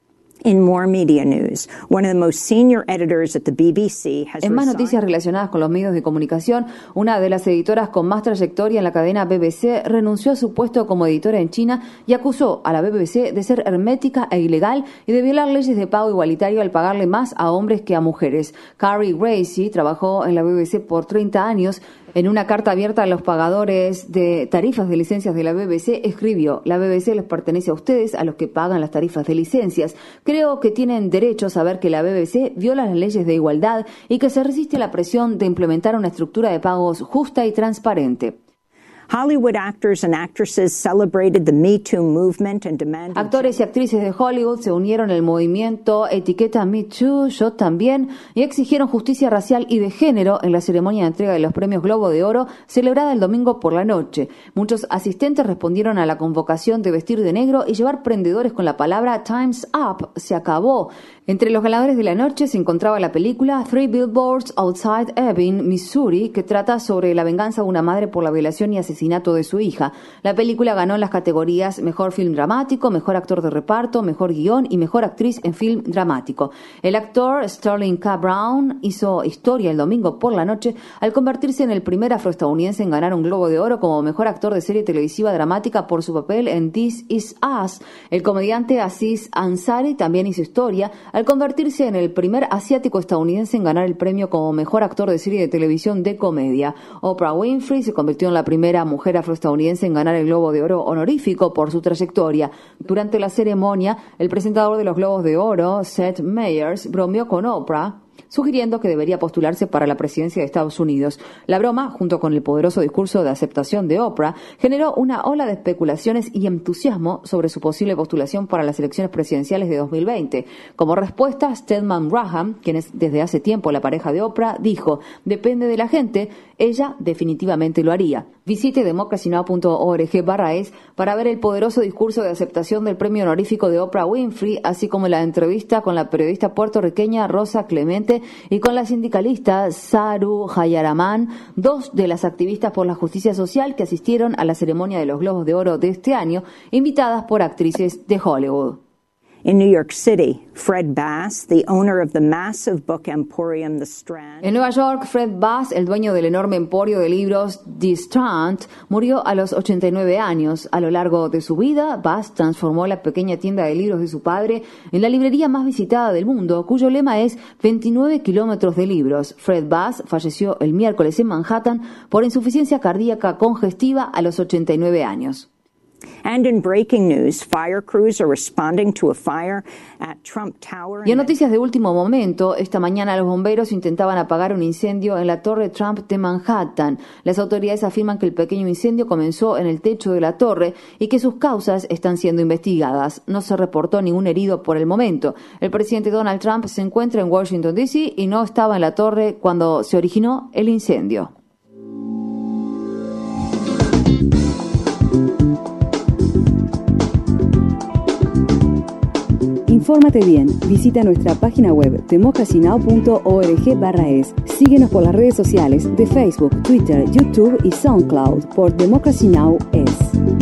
Speaker 21: In more media news, one of the most senior editors at the B B C has
Speaker 6: En más noticias relacionadas con los medios de comunicación, una de las editoras con más trayectoria en la cadena B B C renunció a su puesto como editora en China y acusó a la B B C de ser hermética e ilegal y de violar leyes de pago igualitario al pagarle más a hombres que a mujeres. Carrie Gracie trabajó en la B B C por treinta años. En una carta abierta a los pagadores de tarifas de licencias de la B B C, escribió: la B B C les pertenece a ustedes, a los que pagan las tarifas de licencias. Creo que tienen derecho a saber que la B B C viola las leyes de igualdad y que se resiste a la presión de implementar una estructura de pagos justa y transparente.
Speaker 21: Hollywood actors and actresses celebrated the Me Too movement and demanded...
Speaker 6: Actores y actrices de Hollywood se unieron al movimiento etiqueta Me Too, yo también, y exigieron justicia racial y de género en la ceremonia de entrega de los premios Globo de Oro, celebrada el domingo por la noche. Muchos asistentes respondieron a la convocación de vestir de negro y llevar prendedores con la palabra Time's Up, se acabó. Entre los ganadores de la noche se encontraba la película Three Billboards Outside Ebbing, Missouri, que trata sobre la venganza de una madre por la violación y asesinato de su hija. La película ganó en las categorías Mejor Film Dramático, Mejor Actor de Reparto, Mejor Guión y Mejor Actriz en Film Dramático. El actor Sterling K. Brown hizo historia el domingo por la noche al convertirse en el primer afroestadounidense en ganar un Globo de Oro como Mejor Actor de Serie Televisiva Dramática por su papel en This Is Us. El comediante Aziz Ansari también hizo historia al convertirse en el primer asiático estadounidense en ganar el premio como Mejor Actor de Serie de Televisión de Comedia. Oprah Winfrey se convirtió en la primera mujer afroestadounidense en ganar el Globo de Oro honorífico por su trayectoria. Durante la ceremonia, el presentador de los Globos de Oro, Seth Meyers, bromeó con Oprah, sugiriendo que debería postularse para la presidencia de Estados Unidos. La broma, junto con el poderoso discurso de aceptación de Oprah, generó una ola de especulaciones y entusiasmo sobre su posible postulación para las elecciones presidenciales de dos mil veinte. Como respuesta, Stedman Graham, quien es desde hace tiempo la pareja de Oprah, dijo: depende de la gente, ella definitivamente lo haría. Visite democracy now punto org barra es para ver el poderoso discurso de aceptación del premio honorífico de Oprah Winfrey, así como la entrevista con la periodista puertorriqueña Rosa Clemente y con la sindicalista Saru Hayaraman, dos de las activistas por la justicia social que asistieron a la ceremonia de los Globos de Oro de este año, invitadas por actrices de Hollywood.
Speaker 21: In New York City, Fred Bass, the owner of the massive book emporium The Strand.
Speaker 6: En Nueva York, Fred Bass, el dueño del enorme emporio de libros The Strand, murió a los ochenta y nueve años. A lo largo de su vida, Bass transformó la pequeña tienda de libros de su padre en la librería más visitada del mundo, cuyo lema es veintinueve kilómetros de libros. Fred Bass falleció el miércoles en Manhattan por insuficiencia cardíaca congestiva a los ochenta y nueve años.
Speaker 21: And in breaking news, fire crews are responding to a fire at Trump Tower.
Speaker 6: Y en noticias de último momento, esta mañana los bomberos intentaban apagar un incendio en la Torre Trump de Manhattan. Las autoridades afirman que el pequeño incendio comenzó en el techo de la torre y que sus causas están siendo investigadas. No se reportó ningún herido por el momento. El presidente Donald Trump se encuentra en Washington, D C y no estaba en la torre cuando se originó el incendio.
Speaker 14: Infórmate bien, visita nuestra página web democracynow punto org barra es. Síguenos por las redes sociales de Facebook, Twitter, YouTube y SoundCloud por Democracy Now! Es.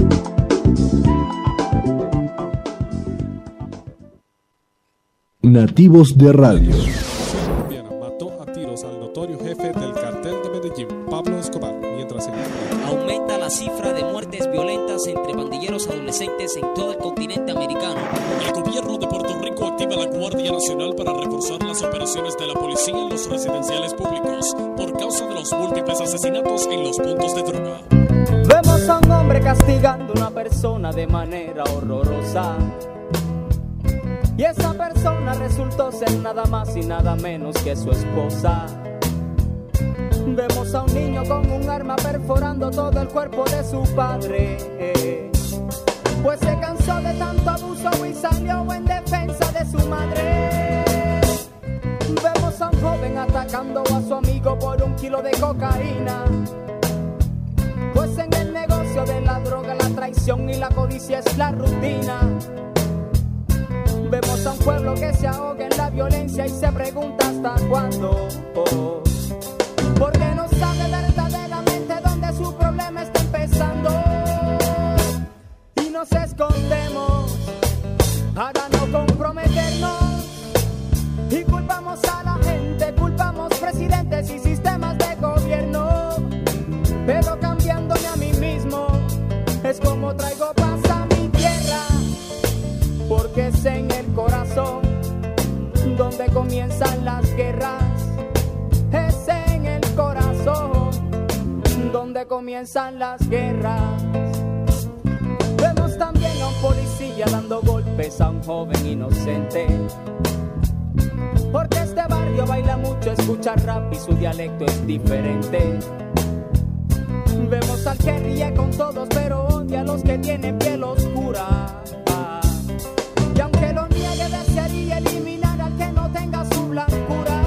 Speaker 19: Nativos de Radio.
Speaker 9: Mató a tiros al notorio jefe del cartel de Medellín, Pablo Escobar, mientras se...
Speaker 10: Aumenta la cifra de muertes violentas entre pandilleros adolescentes en todo el continente americano.
Speaker 9: El gobierno de Puerto Rico activa la Guardia Nacional para reforzar las operaciones de la policía en los residenciales públicos por causa de los múltiples asesinatos en los puntos de droga.
Speaker 23: Vemos a un hombre castigando a una persona de manera horrorosa. Y esa persona resultó ser nada más y nada menos que su esposa. Vemos a un niño con un arma perforando todo el cuerpo de su padre, pues se cansó de tanto abuso y salió en defensa de su madre. Vemos a un joven atacando a su amigo por un kilo de cocaína, pues en el negocio de la droga la traición y la codicia es la rutina. Vemos a un pueblo que se ahoga en la violencia y se pregunta hasta cuándo, oh, porque no sabe verdaderamente dónde su problema está empezando. Y nos escondemos para no comprometernos y culpamos a la gente, culpamos presidentes y sistemas de gobierno, pero cambiándome a mí mismo es como traigo paz a mi tierra, porque es en el corazón donde comienzan las guerras, es en el corazón donde comienzan las guerras. Vemos también a un policía dando golpes a un joven inocente, porque este barrio baila mucho, escucha rap y su dialecto es diferente. Vemos al que ríe con todos pero odia a los que tienen piel oscura, y aunque lo niegue desearía eliminar al que no tenga su blancura.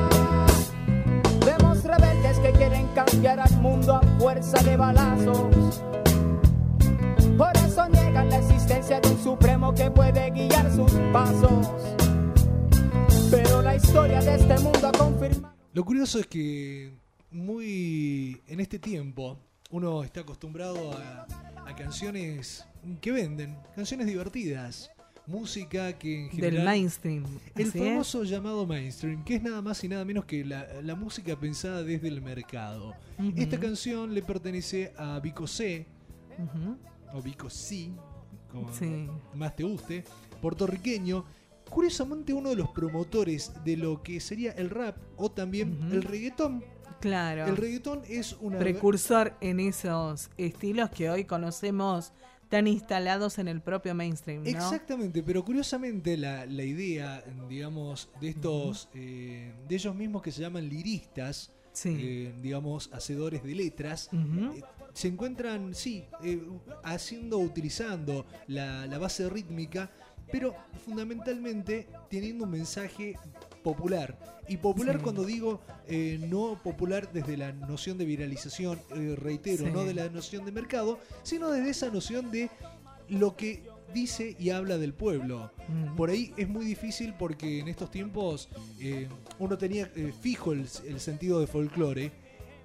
Speaker 23: Vemos rebeldes que quieren cambiar al mundo a fuerza de balazos, por eso niegan la existencia de un supremo que puede guiar sus pasos, pero la historia de este mundo ha confirmado.
Speaker 2: Lo curioso es que muy en este tiempo uno está acostumbrado a, a canciones que venden, canciones divertidas, música que en general...
Speaker 1: Del mainstream.
Speaker 2: El
Speaker 1: Así
Speaker 2: famoso
Speaker 1: es.
Speaker 2: llamado mainstream, que es nada más y nada menos que la, la música pensada desde el mercado. Uh-huh. Esta canción le pertenece a Vico C, uh-huh. o Vico C, como sí. más te guste, puertorriqueño. Curiosamente uno de los promotores de lo que sería el rap o también uh-huh. el reggaetón.
Speaker 1: Claro.
Speaker 2: El reggaetón es una...
Speaker 1: precursor en esos estilos que hoy conocemos tan instalados en el propio mainstream, ¿no?
Speaker 2: Exactamente, pero curiosamente la, la idea, digamos, de estos, uh-huh. eh, de ellos mismos que se llaman liristas, sí. eh, digamos, hacedores de letras, uh-huh. eh, se encuentran, sí, eh, haciendo, utilizando la, la base rítmica, pero fundamentalmente teniendo un mensaje popular. Y popular sí. cuando digo eh, no popular desde la noción de viralización, eh, reitero, sí. no de la noción de mercado, sino desde esa noción de lo que dice y habla del pueblo. Mm. Por ahí es muy difícil porque en estos tiempos eh, uno tenía eh, fijo el, el sentido de folclore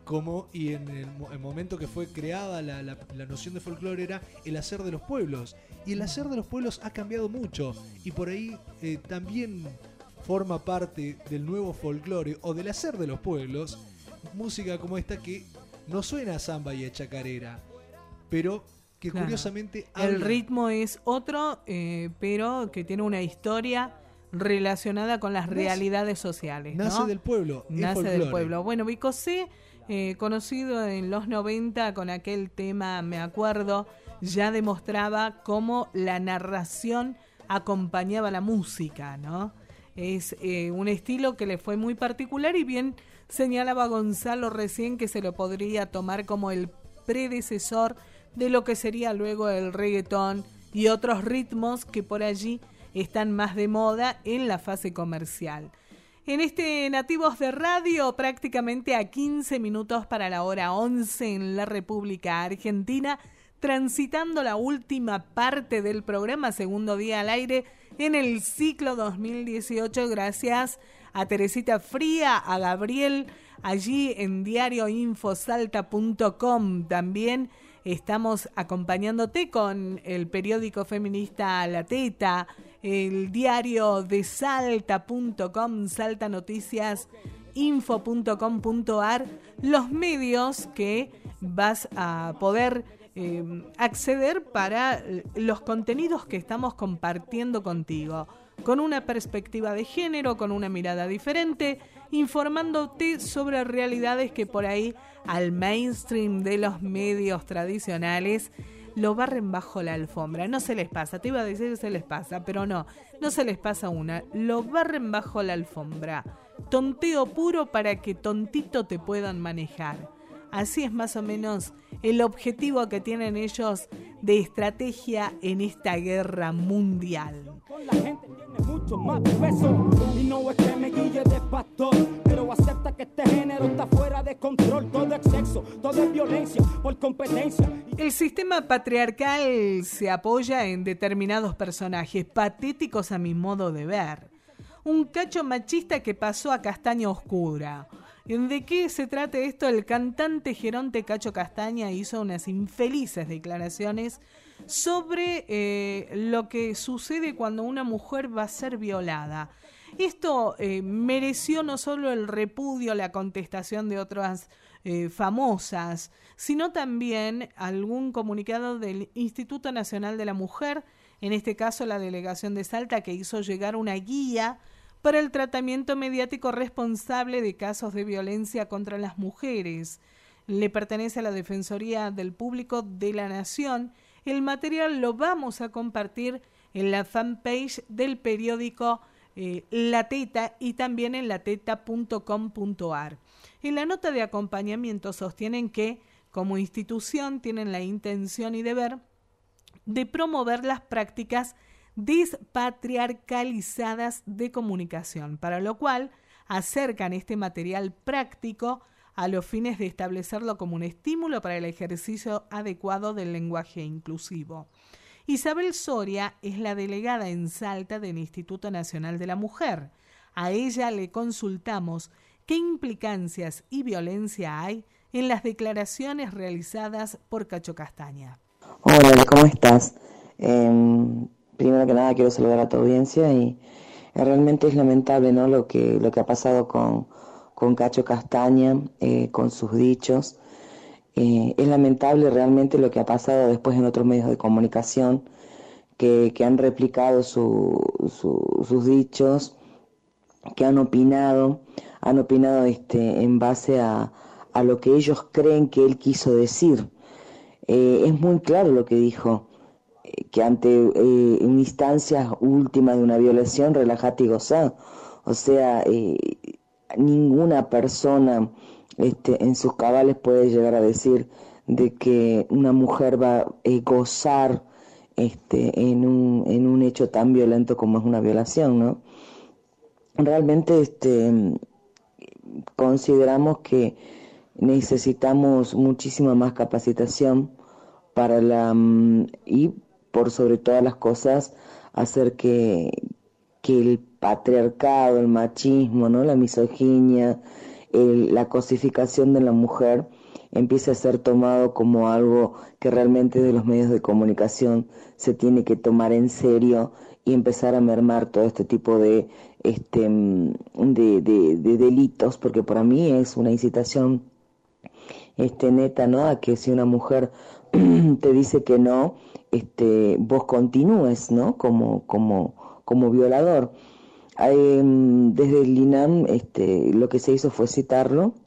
Speaker 2: como y en el, el momento que fue creada la, la, la noción de folclore era el hacer de los pueblos. Y el hacer de los pueblos ha cambiado mucho. Y por ahí eh, también forma parte del nuevo folclore o del hacer de los pueblos música como esta que no suena a samba y a chacarera, pero que
Speaker 1: claro.
Speaker 2: curiosamente
Speaker 1: el
Speaker 2: habla...
Speaker 1: ritmo es otro, eh, pero que tiene una historia relacionada con las
Speaker 2: nace,
Speaker 1: realidades sociales, ¿no?
Speaker 2: Nace del pueblo,
Speaker 1: nace
Speaker 2: folclore.
Speaker 1: del pueblo. Bueno, Vicosé, eh, conocido en los noventa con aquel tema, me acuerdo, ya demostraba cómo la narración acompañaba la música, ¿no? Es eh, un estilo que le fue muy particular y bien señalaba Gonzalo recién que se lo podría tomar como el predecesor de lo que sería luego el reggaetón y otros ritmos que por allí están más de moda en la fase comercial. En este Nativos de Radio, prácticamente a quince minutos para la hora once en la República Argentina, transitando la última parte del programa, segundo día al aire en el ciclo dos mil dieciocho, gracias a Teresita Fría, a Gabriel, allí en diario info salta punto com. También estamos acompañándote con el periódico feminista La Teta, el diario de salta punto com, Salta Noticias, info punto com punto ar, los medios que vas a poder eh, acceder para los contenidos que estamos compartiendo contigo, con una perspectiva de género, con una mirada diferente, informándote sobre realidades que por ahí al mainstream de los medios tradicionales lo barren bajo la alfombra. No se les pasa, te iba a decir que se les pasa, pero no, no se les pasa una, lo barren bajo la alfombra. Tonteo puro para que tontito te puedan manejar. Así es más o menos el objetivo que tienen ellos de estrategia en esta guerra mundial.
Speaker 23: La gente tiene mucho más peso y no es que me guille de pastor, pero acepta que este género está fuera de control. Todo es sexo, todo es violencia por competencia.
Speaker 1: El sistema patriarcal se apoya en determinados personajes patéticos a mi modo de ver. Un cacho machista que pasó a castaña oscura. ¿De qué se trata esto? El cantante Geronte Cacho Castaña hizo unas infelices declaraciones sobre eh, lo que sucede cuando una mujer va a ser violada. Esto eh, mereció no solo el repudio, la contestación de otras eh, famosas, sino también algún comunicado del Instituto Nacional de la Mujer, en este caso la Delegación de Salta, que hizo llegar una guía para el tratamiento mediático responsable de casos de violencia contra las mujeres. Le pertenece a la Defensoría del Público de la Nación. El material lo vamos a compartir en la fanpage del periódico eh, La Teta y también en la teta punto com punto ar. En la nota de acompañamiento sostienen que, como institución, tienen la intención y deber de promover las prácticas despatriarcalizadas de comunicación, para lo cual acercan este material práctico a los fines de establecerlo como un estímulo para el ejercicio adecuado del lenguaje inclusivo. Isabel Soria es la delegada en Salta del Instituto Nacional de la Mujer. A ella le consultamos qué implicancias y violencia hay en las declaraciones realizadas por Cacho Castaña.
Speaker 13: Hola, ¿cómo estás? Eh... Primero que nada quiero saludar a tu audiencia y realmente es lamentable, ¿no? lo que lo que ha pasado con, con Cacho Castaña, eh, con sus dichos. Eh, es lamentable realmente lo que ha pasado después en otros medios de comunicación que, que han replicado su, su, sus dichos, que han opinado, han opinado este, en base a, a lo que ellos creen que él quiso decir. Eh, es muy claro lo que dijo, que ante eh, instancias últimas de una violación, relájate y gozá. O sea, eh, ninguna persona este, en sus cabales puede llegar a decir de que una mujer va a eh, gozar este, en, un, en un hecho tan violento como es una violación, ¿no? Realmente este, consideramos que necesitamos muchísima más capacitación para la y por sobre todas las cosas hacer que, que el patriarcado, el machismo, ¿no? La misoginia el, la cosificación de la mujer empiece a ser tomado como algo que realmente de los medios de comunicación se tiene que tomar en serio y empezar a mermar todo este tipo de, este, de, de, de delitos, porque para mí es una incitación este, neta, ¿no? A que si una mujer te dice que no, este, vos continúes, ¿no? Como, como, como violador. Eh, desde el INAM este, lo que se hizo fue citarlo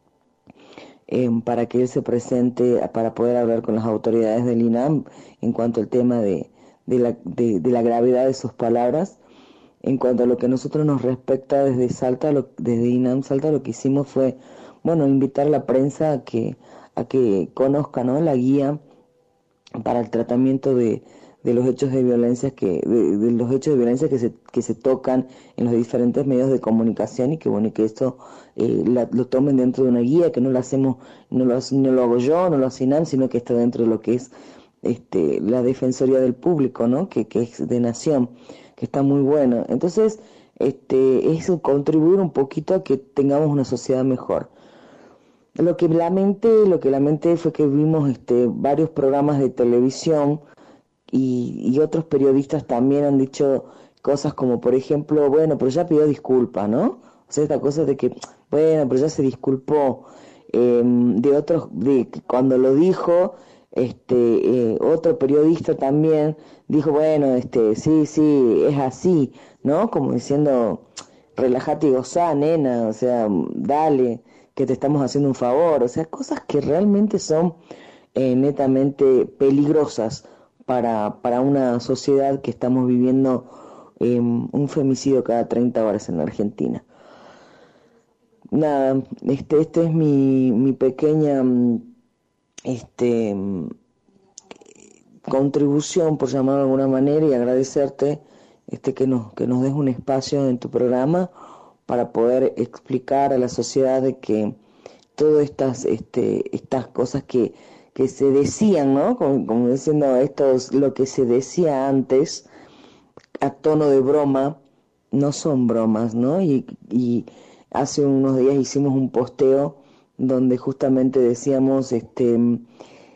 Speaker 13: eh, para que él se presente, para poder hablar con las autoridades del INAM en cuanto al tema de, de, la, de, de la gravedad de sus palabras. En cuanto a lo que a nosotros nos respecta desde Salta, lo, desde INAM Salta, lo que hicimos fue, bueno, invitar a la prensa a que, a que conozca, ¿no?, la guía para el tratamiento de, de los hechos de violencia que de, de los hechos de violencia que se que se tocan en los diferentes medios de comunicación, y que bueno, y que esto eh, la, lo tomen dentro de una guía, que no lo hacemos, no lo, no lo hago yo, no lo hace INAM, sino que está dentro de lo que es este la Defensoría del Público, ¿no?, que, que es de Nación, que está muy bueno. Entonces, este es contribuir un poquito a que tengamos una sociedad mejor. Lo que lamenté, lo que lamenté fue que vimos este varios programas de televisión y, y otros periodistas también han dicho cosas como, por ejemplo, bueno, pero ya pidió disculpas, ¿no? O sea, esta cosa de que, bueno, pero ya se disculpó. Eh, de otros, de cuando lo dijo, este eh, otro periodista también dijo, bueno, este sí, sí, es así, ¿no? Como diciendo, relájate y gozá, nena, o sea, dale, que te estamos haciendo un favor. O sea, cosas que realmente son eh, netamente peligrosas para, para una sociedad que estamos viviendo eh, un femicidio cada treinta horas en la Argentina. Nada, este, este es mi, mi pequeña este, contribución, por llamarlo de alguna manera, y agradecerte este, que, nos, que nos des un espacio en tu programa para poder explicar a la sociedad de que todas estas este, estas cosas que, que se decían, ¿no? Como, como diciendo, esto es lo que se decía antes a tono de broma, no son bromas, ¿no? Y, y hace unos días hicimos un posteo donde justamente decíamos, este, el,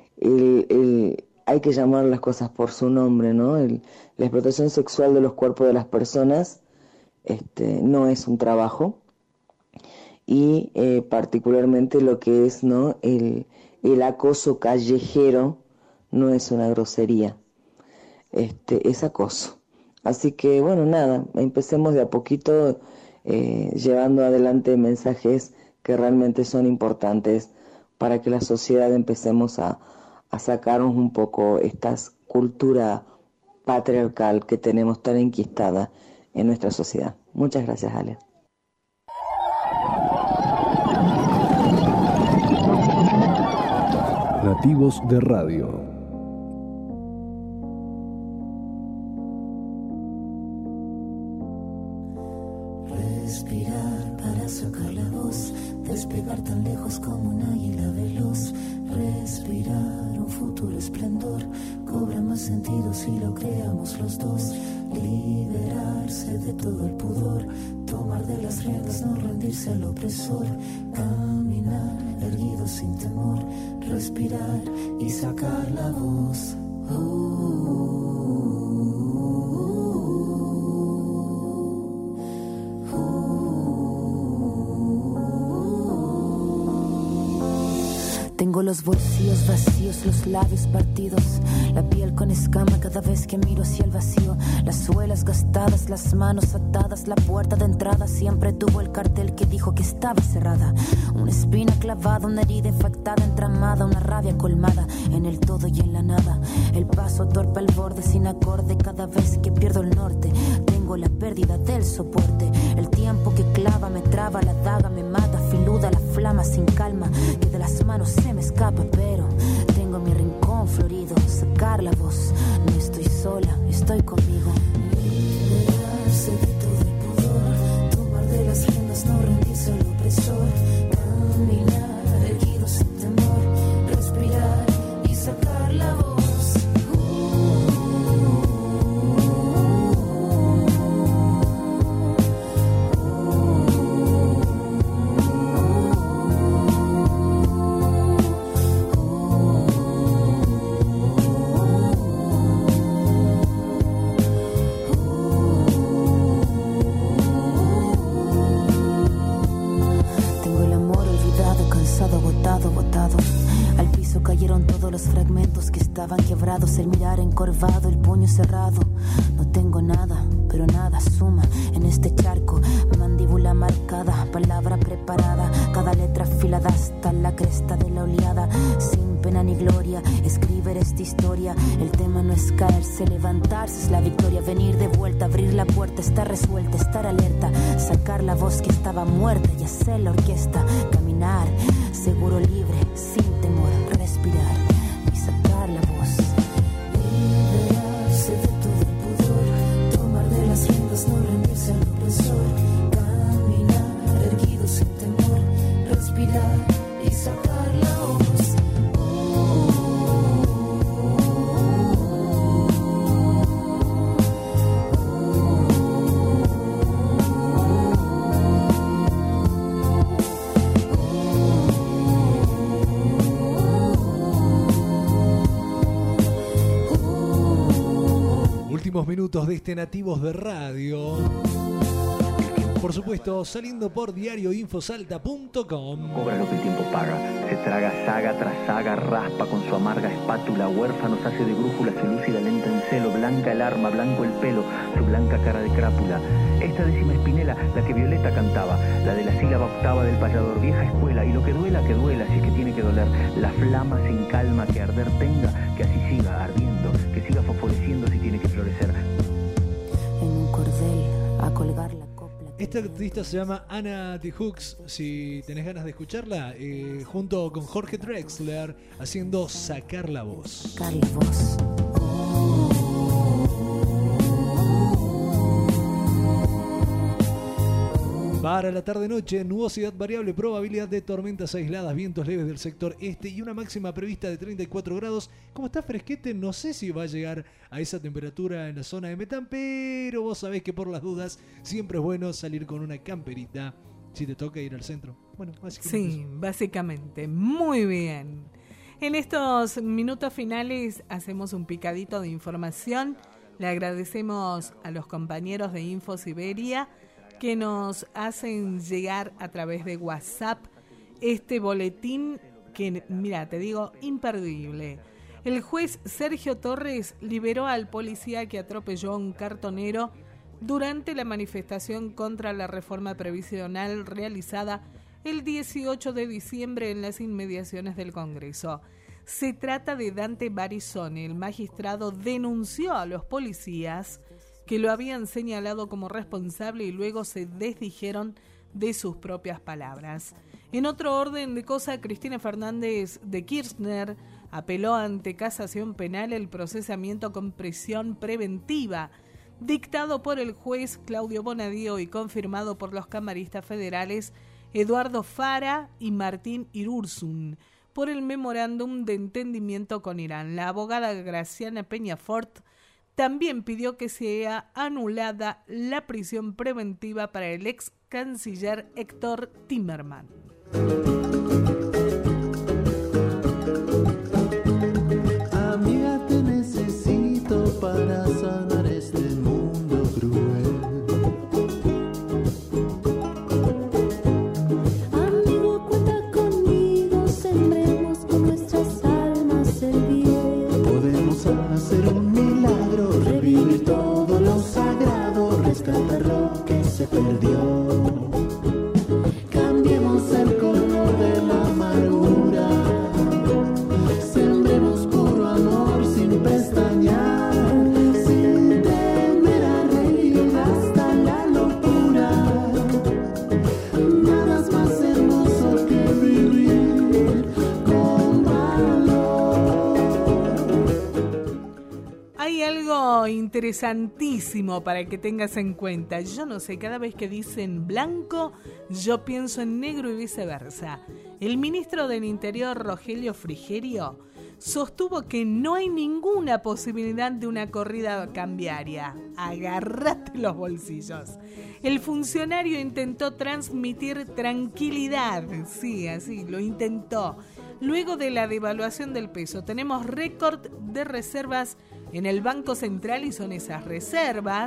Speaker 13: el, hay que llamar las cosas por su nombre, ¿no? El, la explotación sexual de los cuerpos de las personas Este, no es un trabajo, y eh, particularmente lo que es, ¿no?, el, el acoso callejero no es una grosería, este, es acoso. Así que bueno, nada, empecemos de a poquito eh, llevando adelante mensajes que realmente son importantes para que la sociedad empecemos a, a sacarnos un poco esta cultura patriarcal que tenemos tan enquistada en nuestra sociedad. Muchas gracias, Ale.
Speaker 19: Nativos de Radio.
Speaker 7: Respirar para sacar la voz, despegar tan lejos como un águila veloz. Respirar un futuro esplendor, cobra más sentido si lo creamos los dos. Liberarse de todo el pudor, tomar de las riendas, no rendirse al opresor. Caminar erguido sin temor, respirar y sacar la voz. Uh, Tengo los bolsillos vacíos, los labios partidos, la piel con escama cada vez que miro hacia el vacío, las suelas gastadas, las manos atadas, la puerta de entrada siempre tuvo el cartel que dijo que estaba cerrada. Una espina clavada, una herida infectada, entramada, una rabia colmada en el todo y en la nada. El paso torpe al borde sin acorde cada vez que pierdo el norte. Tengo la pérdida del soporte, el tiempo que clava me traba, la daga me mata, filuda la flama sin calma, que de las manos se me escapa, pero tengo mi rincón florido, sacar la voz, no estoy sola, estoy conmigo. Liberarse de todo el pudor, tomar de las riendas, no rendirse al opresor, caminar erguido sin temor, respirar y sacar la voz.
Speaker 15: estaban quebrados, el mirar encorvado, el puño cerrado. No tengo nada, pero nada suma en este charco. Mandíbula marcada, palabra preparada, cada letra afilada hasta la cresta de la oleada. Sin pena ni gloria, escribir esta historia. El tema no es caerse, levantarse es la victoria. Venir de vuelta, abrir la puerta, estar resuelta, estar alerta, sacar la voz que estaba muerta y hacer la orquesta. Caminar, seguro, libre, sin temor, respirar y sacar la voz. Liberarse de todo el pudor, tomar de las riendas, no rendirse al opresor. Caminar, erguido sin temor, respirar y sacar la voz.
Speaker 2: Últimos minutos de este Nativos de Radio. Por supuesto, saliendo por diario infosalta punto com.
Speaker 16: Cobra lo que el tiempo paga, se traga saga tras saga, raspa con su amarga espátula, huérfanos hace de brújula, se lúcida lenta en celo, blanca el arma, blanco el pelo, su blanca cara de crápula. Esta décima espinela, la que Violeta cantaba, la de la sílaba octava del payador, vieja escuela, y lo que duela, que duela, si es que tiene que doler, la flama sin calma que arder tenga, que así siga ardiendo, que siga fosforeciendo si tiene que florecer.
Speaker 15: En un cordel, a colgar la
Speaker 2: Esta artista se llama Anna T. Hooks, si tenés ganas de escucharla, eh, junto con Jorge Drexler, haciendo Sacar la Voz.
Speaker 15: Sacar la voz.
Speaker 2: Para la tarde-noche, nubosidad variable, probabilidad de tormentas aisladas, vientos leves del sector este y una máxima prevista de treinta y cuatro grados. Como está fresquete, no sé si va a llegar a esa temperatura en la zona de Metán, pero vos sabés que por las dudas siempre es bueno salir con una camperita si te toca ir al centro. Bueno, básicamente.
Speaker 1: Sí, básicamente. Muy bien. En estos minutos finales hacemos un picadito de información. Le agradecemos a los compañeros de Info Siberia que nos hacen llegar a través de WhatsApp este boletín que, mira, te digo, imperdible. El juez Sergio Torres liberó al policía que atropelló a un cartonero durante la manifestación contra la reforma previsional realizada el dieciocho de diciembre en las inmediaciones del Congreso. Se trata de Dante Barizone. El magistrado denunció a los policías que lo habían señalado como responsable y luego se desdijeron de sus propias palabras. En otro orden de cosas, Cristina Fernández de Kirchner apeló ante casación penal el procesamiento con prisión preventiva dictado por el juez Claudio Bonadío y confirmado por los camaristas federales Eduardo Fara y Martín Irurzun por el memorándum de entendimiento con Irán. La abogada Graciana Peñafort también pidió que sea anulada la prisión preventiva para el ex canciller Héctor Timerman.
Speaker 5: Amiga, te necesito para sanar este mundo cruel.
Speaker 7: Amigo, cuenta conmigo, sembremos con nuestras almas el bien.
Speaker 5: Podemos hacer un milagro, revivir todo lo sagrado, rescatar lo que se perdió. Cambiemos el color de la amargura, sembremos puro amor sin pestañear, sin temer a reír hasta la locura. Nada es más hermoso que vivir con valor.
Speaker 1: Hay algo interesantísimo para que tengas en cuenta. Yo no sé, cada vez que dicen blanco, yo pienso en negro y viceversa. El ministro del Interior, Rogelio Frigerio, sostuvo que no hay ninguna posibilidad de una corrida cambiaria. Agárrate los bolsillos. El funcionario intentó transmitir tranquilidad. Sí, así, lo intentó. Luego de la devaluación del peso, tenemos récord de reservas en el Banco Central y son esas reservas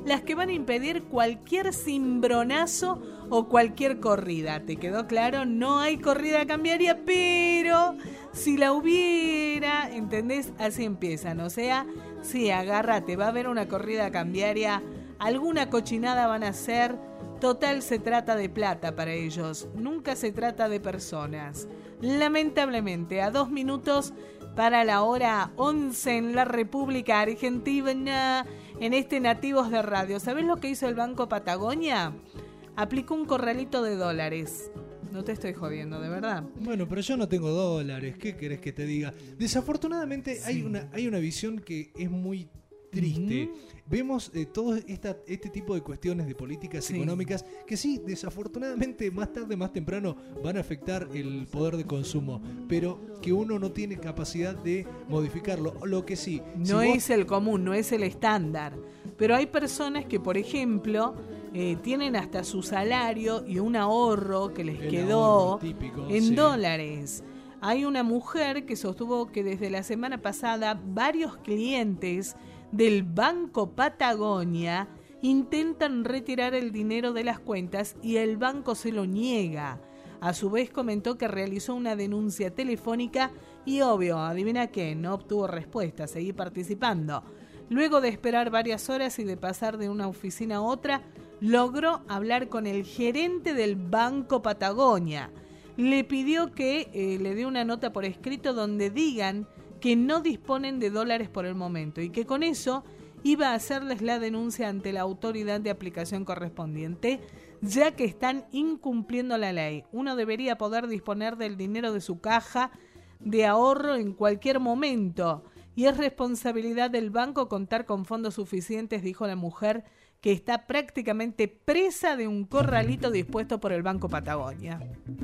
Speaker 1: las que van a impedir cualquier cimbronazo o cualquier corrida. ¿Te quedó claro? No hay corrida cambiaria, pero si la hubiera, ¿entendés? Así empiezan. O sea, sí, agárrate, va a haber una corrida cambiaria, alguna cochinada van a hacer. Total, se trata de plata para ellos, nunca se trata de personas. Lamentablemente, a dos minutos para la hora once en la República Argentina, en este Nativos de Radio. ¿Sabés lo que hizo el Banco Patagonia? Aplicó un corralito de dólares. No te estoy jodiendo, de verdad.
Speaker 2: Bueno, pero yo no tengo dólares, ¿qué querés que te diga? Desafortunadamente sí. hay, una, hay una visión que es muy triste. Uh-huh. Vemos eh, todo esta, este tipo de cuestiones de políticas sí. económicas que sí, desafortunadamente más tarde, más temprano van a afectar el poder de consumo, pero que uno no tiene capacidad de modificarlo. Lo que sí...
Speaker 1: No
Speaker 2: si vos...
Speaker 1: es el común, no es el estándar. Pero hay personas que, por ejemplo, eh, tienen hasta su salario y un ahorro que les el quedó
Speaker 2: típico,
Speaker 1: en
Speaker 2: sí.
Speaker 1: dólares. Hay una mujer que sostuvo que desde la semana pasada varios clientes del Banco Patagonia intentan retirar el dinero de las cuentas y el banco se lo niega. A su vez comentó que realizó una denuncia telefónica y obvio, adivina qué, no obtuvo respuesta, seguí participando. Luego de esperar varias horas y de pasar de una oficina a otra, logró hablar con el gerente del Banco Patagonia. Le pidió que eh, le dé una nota por escrito donde digan que no disponen de dólares por el momento y que con eso iba a hacerles la denuncia ante la autoridad de aplicación correspondiente, ya que están incumpliendo la ley. Uno debería poder disponer del dinero de su caja de ahorro en cualquier momento y es responsabilidad del banco contar con fondos suficientes, dijo la mujer, que está prácticamente presa de un corralito dispuesto por el Banco Patagonia.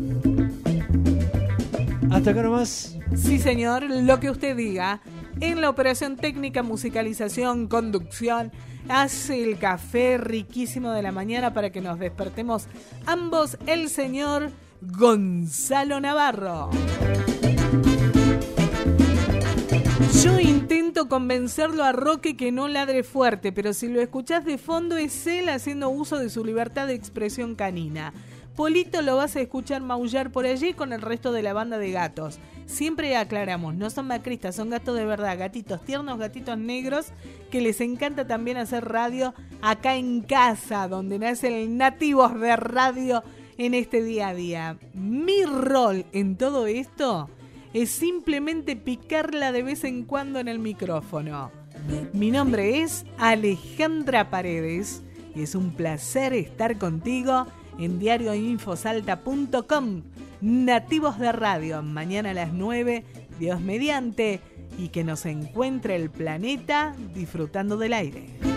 Speaker 2: Hasta acá nomás.
Speaker 1: Sí, señor, lo que usted diga. En la operación técnica, musicalización, conducción, hace el café riquísimo de la mañana para que nos despertemos ambos, el señor Gonzalo Navarro. Yo intento convencerlo a Roque que no ladre fuerte, pero si lo escuchás de fondo es él haciendo uso de su libertad de expresión canina. Polito lo vas a escuchar maullar por allí con el resto de la banda de gatos. Siempre aclaramos, no son macristas, son gatos de verdad, gatitos tiernos, gatitos negros, que les encanta también hacer radio acá en casa, donde nacen Nativos de Radio en este día a día. Mi rol en todo esto es simplemente picarla de vez en cuando en el micrófono. Mi nombre es Alejandra Paredes y es un placer estar contigo en diario infosalta punto com. Nativos de Radio, mañana a las nueve, Dios mediante, y que nos encuentre el planeta disfrutando del aire.